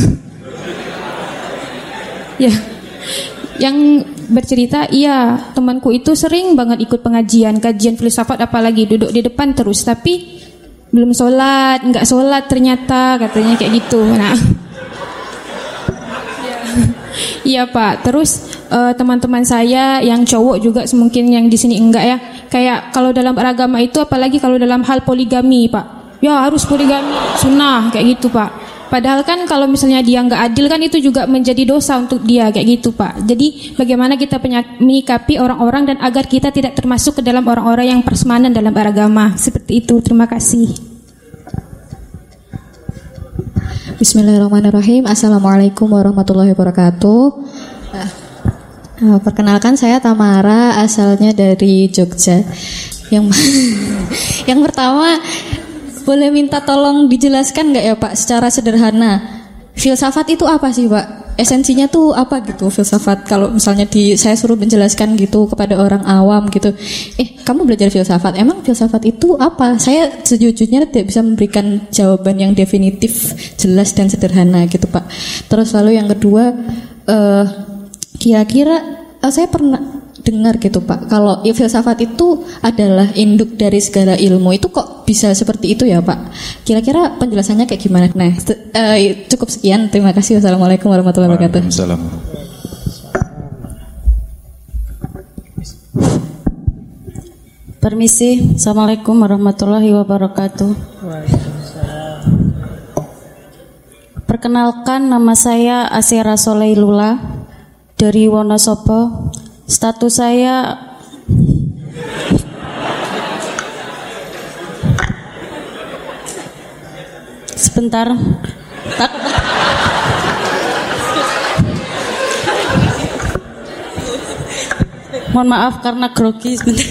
yang bercerita, iya temanku itu sering banget ikut kajian filsafat, apalagi duduk di depan terus, tapi belum nggak sholat ternyata, katanya kayak gitu. Nah, iya Pak. Terus teman-teman saya yang cowok juga, mungkin yang di sini enggak ya, kayak kalau dalam beragama itu, apalagi kalau dalam hal poligami Pak, ya harus poligami, sunnah kayak gitu Pak. Padahal kan kalau misalnya dia nggak adil kan itu juga menjadi dosa untuk dia kayak gitu Pak. Jadi bagaimana kita menyikapi orang-orang dan agar kita tidak termasuk ke dalam orang-orang yang prasmanan dalam beragama seperti itu. Terima kasih. Bismillahirrahmanirrahim. Assalamualaikum warahmatullahi wabarakatuh. Perkenalkan, saya Tamara, asalnya dari Jogja. Yang pertama, boleh minta tolong dijelaskan nggak ya Pak, secara sederhana, filsafat itu apa sih Pak? Esensinya tuh apa gitu filsafat? Kalau misalnya saya suruh menjelaskan gitu kepada orang awam gitu, kamu belajar filsafat, emang filsafat itu apa? Saya sejujurnya tidak bisa memberikan jawaban yang definitif, jelas dan sederhana gitu Pak. Terus lalu yang kedua, kira-kira saya pernah dengar gitu Pak, kalau filsafat itu adalah induk dari segala ilmu, itu kok bisa seperti itu ya Pak? Kira-kira penjelasannya kayak gimana? Nah, cukup sekian, terima kasih. Wassalamualaikum warahmatullahi wabarakatuh. Permisi, Assalamualaikum warahmatullahi wabarakatuh. Perkenalkan, nama saya Asyara Soleilula dari Wonosobo. Status saya sebentar. Mohon maaf karena grogi sebentar.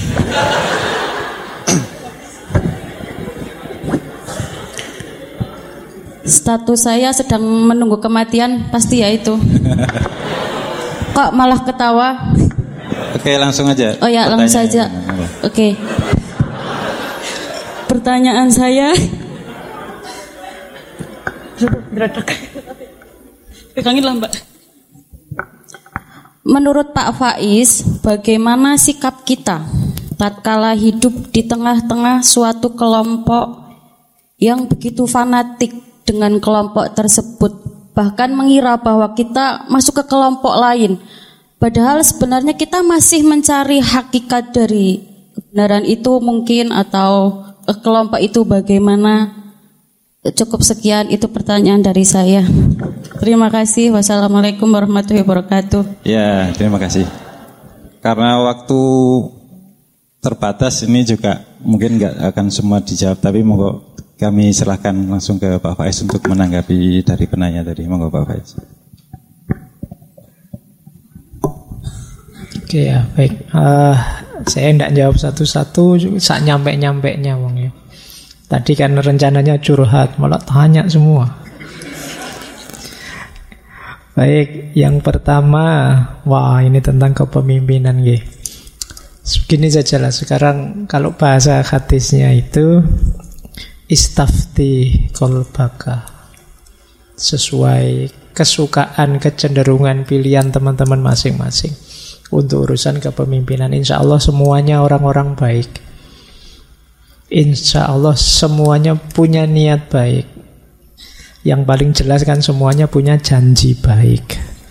Status saya sedang menunggu kematian, pasti ya itu. Kok malah ketawa? Oke, langsung aja. Oh ya, langsung saja. Oke. Pertanyaan saya. Peganginlah Mbak. Menurut Pak Faiz, bagaimana sikap kita tatkala hidup di tengah-tengah suatu kelompok yang begitu fanatik dengan kelompok tersebut, bahkan mengira bahwa kita masuk ke kelompok lain, padahal sebenarnya kita masih mencari hakikat dari kebenaran itu mungkin, atau kelompok itu bagaimana? Cukup sekian, itu pertanyaan dari saya. Terima kasih. Wassalamualaikum warahmatullahi wabarakatuh. Ya, terima kasih. Karena waktu terbatas ini juga mungkin nggak akan semua dijawab, tapi monggo kami serahkan langsung ke Pak Faiz untuk menanggapi dari penanya tadi. Monggo Pak Faiz. Oke ya, baik. Saya tidak jawab satu-satu, sak nyampe-nyampeknya Wong ya. Tadi kan rencananya curhat, malah tanya semua. Baik, yang pertama, wah ini tentang kepemimpinan nggih. Begini sajalah sekarang, kalau bahasa hadisnya itu istafti qalbaka, sesuai kesukaan, kecenderungan, pilihan teman-teman masing-masing untuk urusan kepemimpinan. Insya Allah semuanya orang-orang baik, insya Allah semuanya punya niat baik. Yang paling jelas kan semuanya punya janji baik.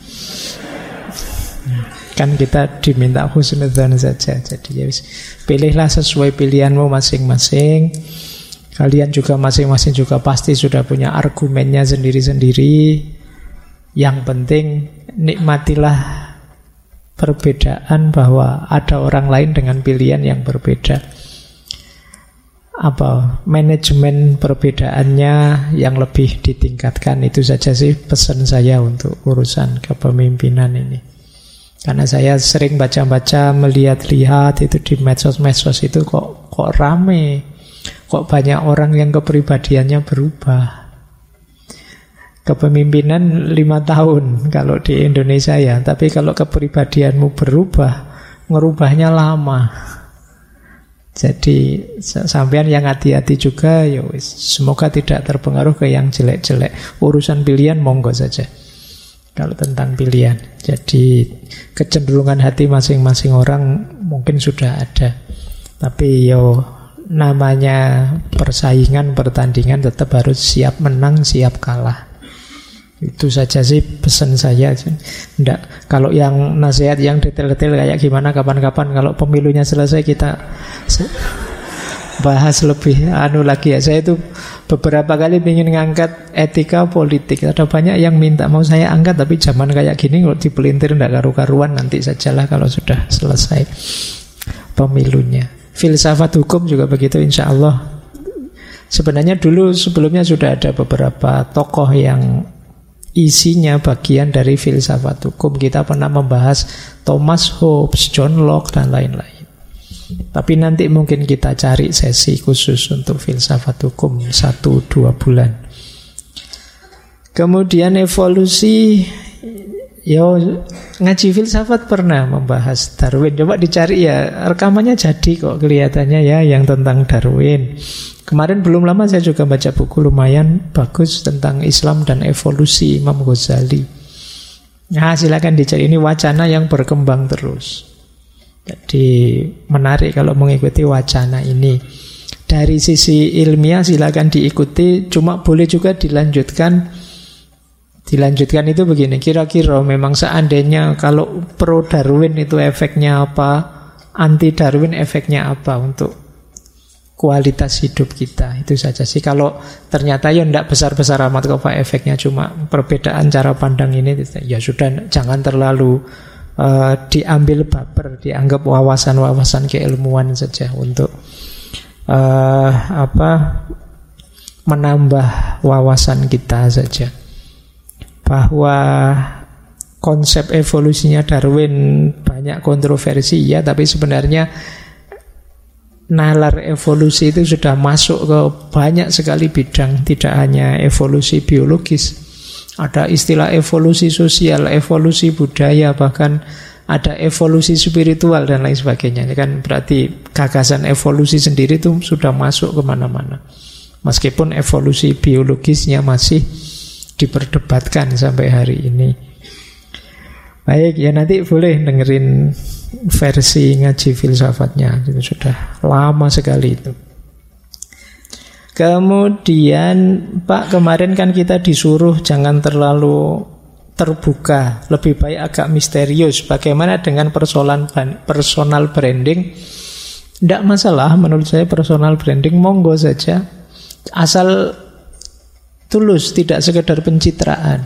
Kan kita diminta husnudzan saja. Jadi ya pilihlah sesuai pilihanmu masing-masing. Kalian juga masing-masing juga pasti sudah punya argumennya sendiri-sendiri. Yang penting nikmatilah perbedaan, bahwa ada orang lain dengan pilihan yang berbeda. Manajemen perbedaannya yang lebih ditingkatkan, itu saja sih pesan saya untuk urusan kepemimpinan ini. Karena saya sering baca-baca, melihat-lihat itu di medsos-medsos itu kok rame, kok banyak orang yang kepribadiannya berubah. Kepemimpinan 5 tahun kalau di Indonesia ya, tapi kalau kepribadianmu berubah, ngerubahnya lama. Jadi sampean yang hati-hati juga ya wis. Semoga tidak terpengaruh ke yang jelek-jelek. Urusan pilihan monggo saja. Kalau tentang pilihan. Jadi kecenderungan hati masing-masing orang mungkin sudah ada. Tapi yo namanya persaingan, pertandingan, tetap harus siap menang, siap kalah. Itu saja sih pesan saya. Nggak, kalau yang nasihat yang detail-detail kayak gimana kapan-kapan kalau pemilunya selesai kita bahas lebih lagi ya. Saya itu beberapa kali ingin ngangkat etika politik. Ada banyak yang minta mau saya angkat, tapi zaman kayak gini kalau dipelintir nggak karu-karuan, nanti sajalah kalau sudah selesai pemilunya. Filsafat hukum juga begitu, insya Allah Sebenarnya dulu sebelumnya sudah ada beberapa tokoh yang isinya bagian dari filsafat hukum. Kita pernah membahas Thomas Hobbes, John Locke, dan lain-lain. Tapi nanti mungkin kita cari sesi khusus untuk filsafat hukum 1-2 bulan. Kemudian evolusi, ngaji filsafat pernah membahas Darwin. Coba dicari ya, rekamannya jadi kok kelihatannya ya yang tentang Darwin. Kemarin belum lama saya juga baca buku lumayan bagus tentang Islam dan evolusi Imam Ghazali. Nah, silakan dicari, ini wacana yang berkembang terus. Jadi menarik kalau mengikuti wacana ini. Dari sisi ilmiah silakan diikuti, cuma boleh juga dilanjutkan. Dilanjutkan itu begini, kira-kira memang seandainya kalau pro Darwin itu efeknya apa, anti Darwin efeknya apa untuk kualitas hidup kita. Itu saja sih. Kalau ternyata ya tidak besar-besar amat kok Pak efeknya, cuma perbedaan cara pandang ini, ya sudah, jangan terlalu diambil baper, dianggap wawasan-wawasan keilmuan saja untuk menambah wawasan kita saja. Bahwa konsep evolusinya Darwin banyak kontroversi ya, tapi sebenarnya nalar evolusi itu sudah masuk ke banyak sekali bidang, tidak hanya evolusi biologis. Ada istilah evolusi sosial, evolusi budaya, bahkan ada evolusi spiritual dan lain sebagainya. Ini kan berarti gagasan evolusi sendiri itu sudah masuk kemana-mana. Meskipun evolusi biologisnya masih diperdebatkan sampai hari ini. Baik, ya nanti boleh dengerin versi ngaji filsafatnya. Itu sudah lama sekali itu. Kemudian Pak, kemarin kan kita disuruh jangan terlalu terbuka, lebih baik agak misterius. Bagaimana dengan personal branding? Tidak masalah menurut saya personal branding, monggo saja, asal tulus, tidak sekedar pencitraan.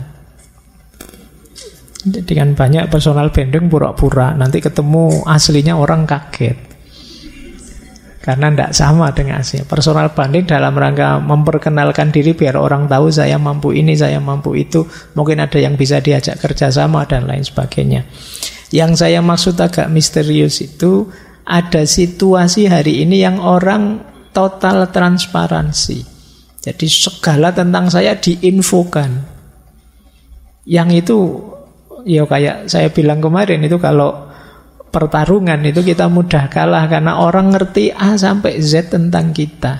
Jadi kan banyak personal branding pura-pura, nanti ketemu aslinya orang kaget karena tidak sama dengan aslinya. Personal branding dalam rangka memperkenalkan diri biar orang tahu saya mampu ini, saya mampu itu, mungkin ada yang bisa diajak kerjasama dan lain sebagainya. Yang saya maksud agak misterius itu ada situasi hari ini yang orang total transparansi. Jadi segala tentang saya diinfokan. Yang itu ya kayak saya bilang kemarin itu, kalau pertarungan itu kita mudah kalah karena orang ngerti A sampai Z tentang kita.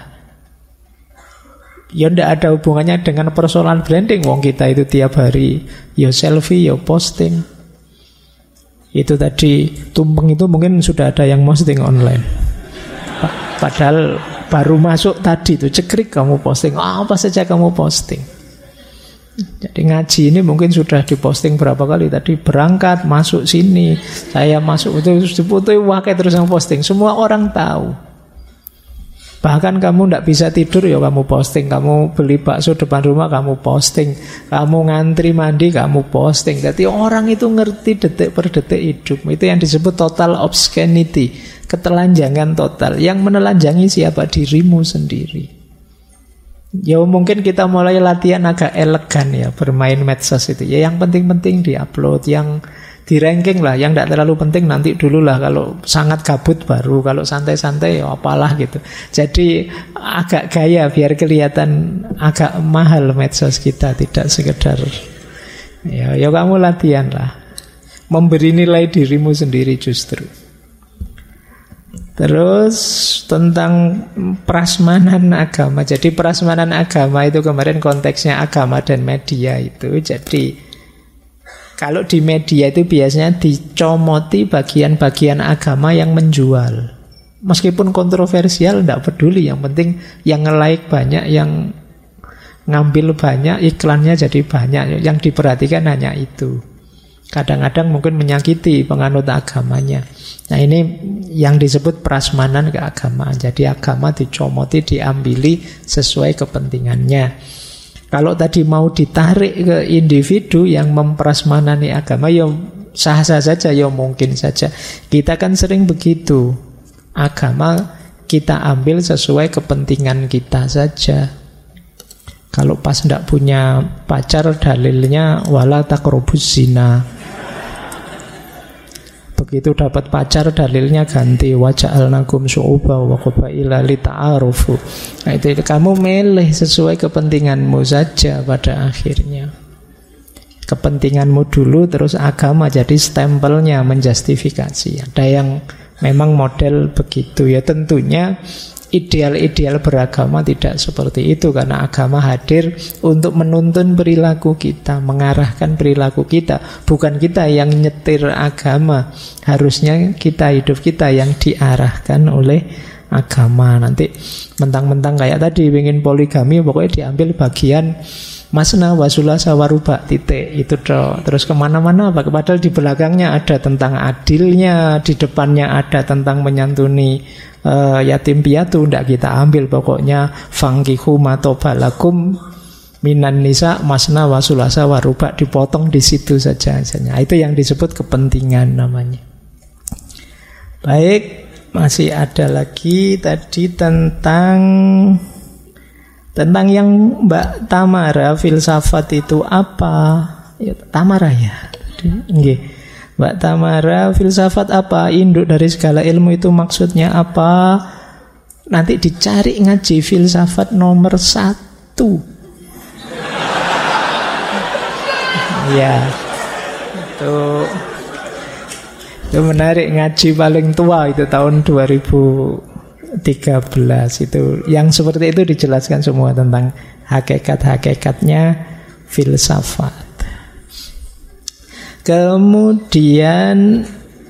Ya tidak ada hubungannya dengan personal branding. Wong kita itu tiap hari ya selfie, ya posting. Itu tadi tumpeng itu mungkin sudah ada yang posting online. Padahal baru masuk tadi itu cekrik kamu posting, apa saja kamu posting. Jadi ngaji ini mungkin sudah diposting berapa kali tadi, berangkat, masuk sini, saya masuk, itu diputuhi wakai terus yang posting, semua orang tahu. Bahkan kamu tidak bisa tidur ya kamu posting, kamu beli bakso depan rumah kamu posting, kamu ngantri mandi kamu posting. Jadi orang itu ngerti detik per detik hidup. Itu yang disebut total obscenity, ketelanjangan total. Yang menelanjangi siapa? Dirimu sendiri. Ya mungkin kita mulai latihan agak elegan ya bermain medsos itu. Ya yang penting-penting diupload, yang di ranking lah, yang tidak terlalu penting nanti dulu lah, kalau sangat gabut baru, kalau santai-santai ya apalah gitu. Jadi agak gaya biar kelihatan agak mahal medsos kita, tidak sekedar ya kamu latihan lah, memberi nilai dirimu sendiri justru. Terus tentang prasmanan agama. Jadi prasmanan agama itu kemarin konteksnya agama dan media itu. Jadi kalau di media itu biasanya dicomoti bagian-bagian agama yang menjual. Meskipun kontroversial tidak peduli, yang penting yang nge-like banyak, yang ngambil banyak, iklannya jadi banyak. Yang diperhatikan hanya itu. Kadang-kadang mungkin menyakiti penganut agamanya. Nah ini yang disebut prasmanan keagamaan. Jadi agama dicomoti, diambili sesuai kepentingannya. Kalau tadi mau ditarik ke individu yang memprasmanani agama, ya sah-sah saja, ya mungkin saja. Kita kan sering begitu. Agama kita ambil sesuai kepentingan kita saja. Kalau pas ndak punya pacar, dalilnya wala taqrabuz zina. Begitu dapat pacar, dalilnya ganti waja'alnakum syu'uban wa qabaila lita'arufu. Nah, itu kamu milih sesuai kepentinganmu saja pada akhirnya. Kepentinganmu dulu, terus agama jadi stempelnya, menjustifikasi. Ada yang memang model begitu. Ya tentunya ideal-ideal beragama tidak seperti itu, karena agama hadir untuk menuntun perilaku kita, mengarahkan perilaku kita. Bukan kita yang nyetir agama. Harusnya hidup kita yang diarahkan oleh agama. Nanti mentang-mentang kayak tadi ingin poligami, pokoknya diambil bagian masna wasulasa waruba titik itu toh. Terus kemana-mana padahal di belakangnya ada tentang adilnya, di depannya ada tentang menyantuni yatim piatu. Tidak kita ambil, pokoknya fangkihu matobalakum minan nisa masna wasulasa waruba, dipotong di situ saja. Itu yang disebut kepentingan namanya. Baik, masih ada lagi tadi tentang yang Mbak Tamara, filsafat itu apa? Ya, Tamara ya. Nggih. Mbak Tamara, filsafat apa? Induk dari segala ilmu itu maksudnya apa? Nanti dicari ngaji filsafat nomor 1. Ya. Itu menarik, ngaji paling tua itu tahun 2013 itu. Yang seperti itu dijelaskan semua tentang hakikat-hakikatnya filsafat. Kemudian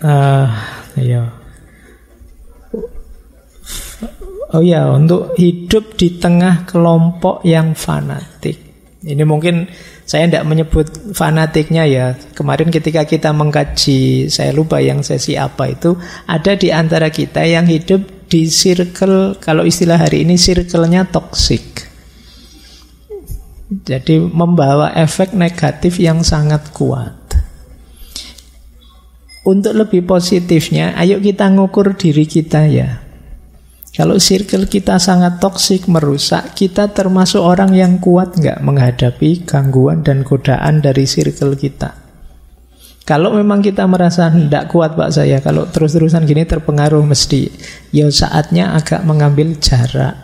untuk hidup di tengah kelompok yang fanatik. Ini mungkin saya tidak menyebut fanatiknya ya. Kemarin ketika kita mengkaji, saya lupa yang sesi apa itu, ada di antara kita yang hidup di circle, kalau istilah hari ini circle-nya toksik. Jadi membawa efek negatif yang sangat kuat. Untuk lebih positifnya, ayo kita ngukur diri kita ya. Kalau circle kita sangat toksik, merusak, kita termasuk orang yang kuat nggak menghadapi gangguan dan godaan dari circle kita? Kalau memang kita merasa tidak kuat Pak saya, kalau terus-terusan gini terpengaruh mesti, ya saatnya agak mengambil jarak.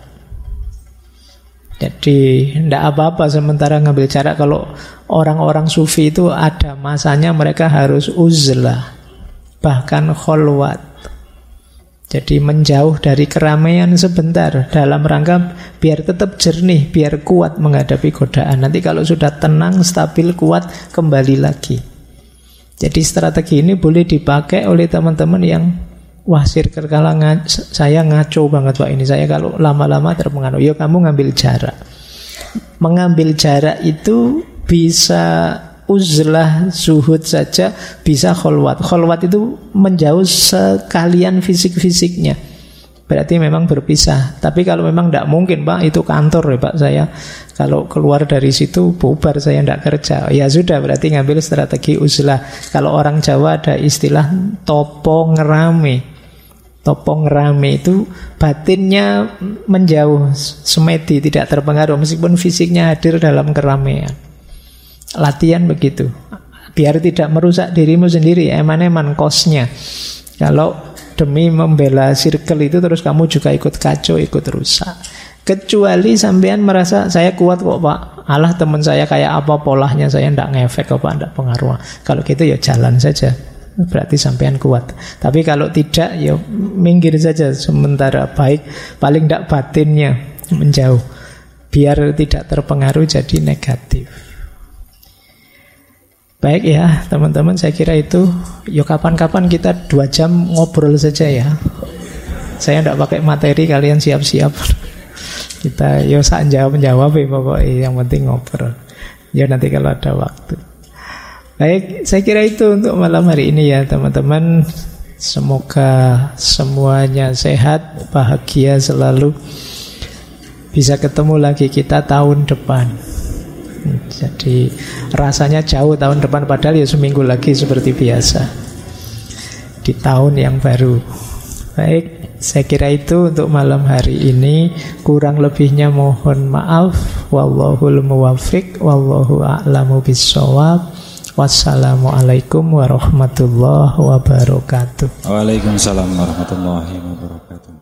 Jadi tidak apa-apa sementara ngambil jarak. Kalau orang-orang sufi itu ada masanya mereka harus uzlah, bahkan kholwat. Jadi menjauh dari keramaian sebentar dalam rangka biar tetap jernih, biar kuat menghadapi godaan. Nanti kalau sudah tenang, stabil, kuat, kembali lagi. Jadi strategi ini boleh dipakai oleh teman-teman yang wah circle kalangan saya ngaco banget Pak ini, saya kalau lama-lama terpengaruh. Ya kamu ngambil jarak. Mengambil jarak itu bisa uzlah, zuhud saja, bisa kholwat. Kholwat itu menjauh sekalian fisik-fisiknya. Berarti memang berpisah. Tapi kalau memang tidak mungkin Pak, itu kantor ya Pak saya, kalau keluar dari situ bubar, saya tidak kerja. Ya sudah, berarti ngambil strategi uzlah. Kalau orang Jawa ada istilah topo ngerame. Topo ngerame itu batinnya menjauh, semedi, tidak terpengaruh meskipun fisiknya hadir dalam keramaian. Latihan begitu, biar tidak merusak dirimu sendiri. Eman-eman kosnya. Kalau demi membela circle itu terus kamu juga ikut kacau, ikut rusak. Kecuali sampean merasa saya kuat kok Pak, alah teman saya kayak apa polanya, saya tidak ngefek kok Pak, tidak pengaruh. Kalau gitu ya jalan saja, berarti sampean kuat. Tapi kalau tidak ya minggir saja sementara, baik paling tidak batinnya menjauh, biar tidak terpengaruh jadi negatif. Baik ya teman-teman, saya kira itu. Yuk kapan-kapan kita 2 jam ngobrol saja ya. Saya tidak pakai materi, kalian siap-siap. Kita yuk sak jawab-jawab ya pokoknya, yang penting ngobrol. Ya nanti kalau ada waktu. Baik, saya kira itu untuk malam hari ini ya teman-teman. Semoga semuanya sehat, bahagia selalu. Bisa ketemu lagi kita tahun depan. Jadi rasanya jauh tahun depan, padahal ya seminggu lagi seperti biasa di tahun yang baru. Baik, saya kira itu untuk malam hari ini. Kurang lebihnya mohon maaf. Wallahul muwaffiq, wallahu a'lamu bissawab. Wassalamualaikum warahmatullahi wabarakatuh. Waalaikumsalam warahmatullahi wabarakatuh.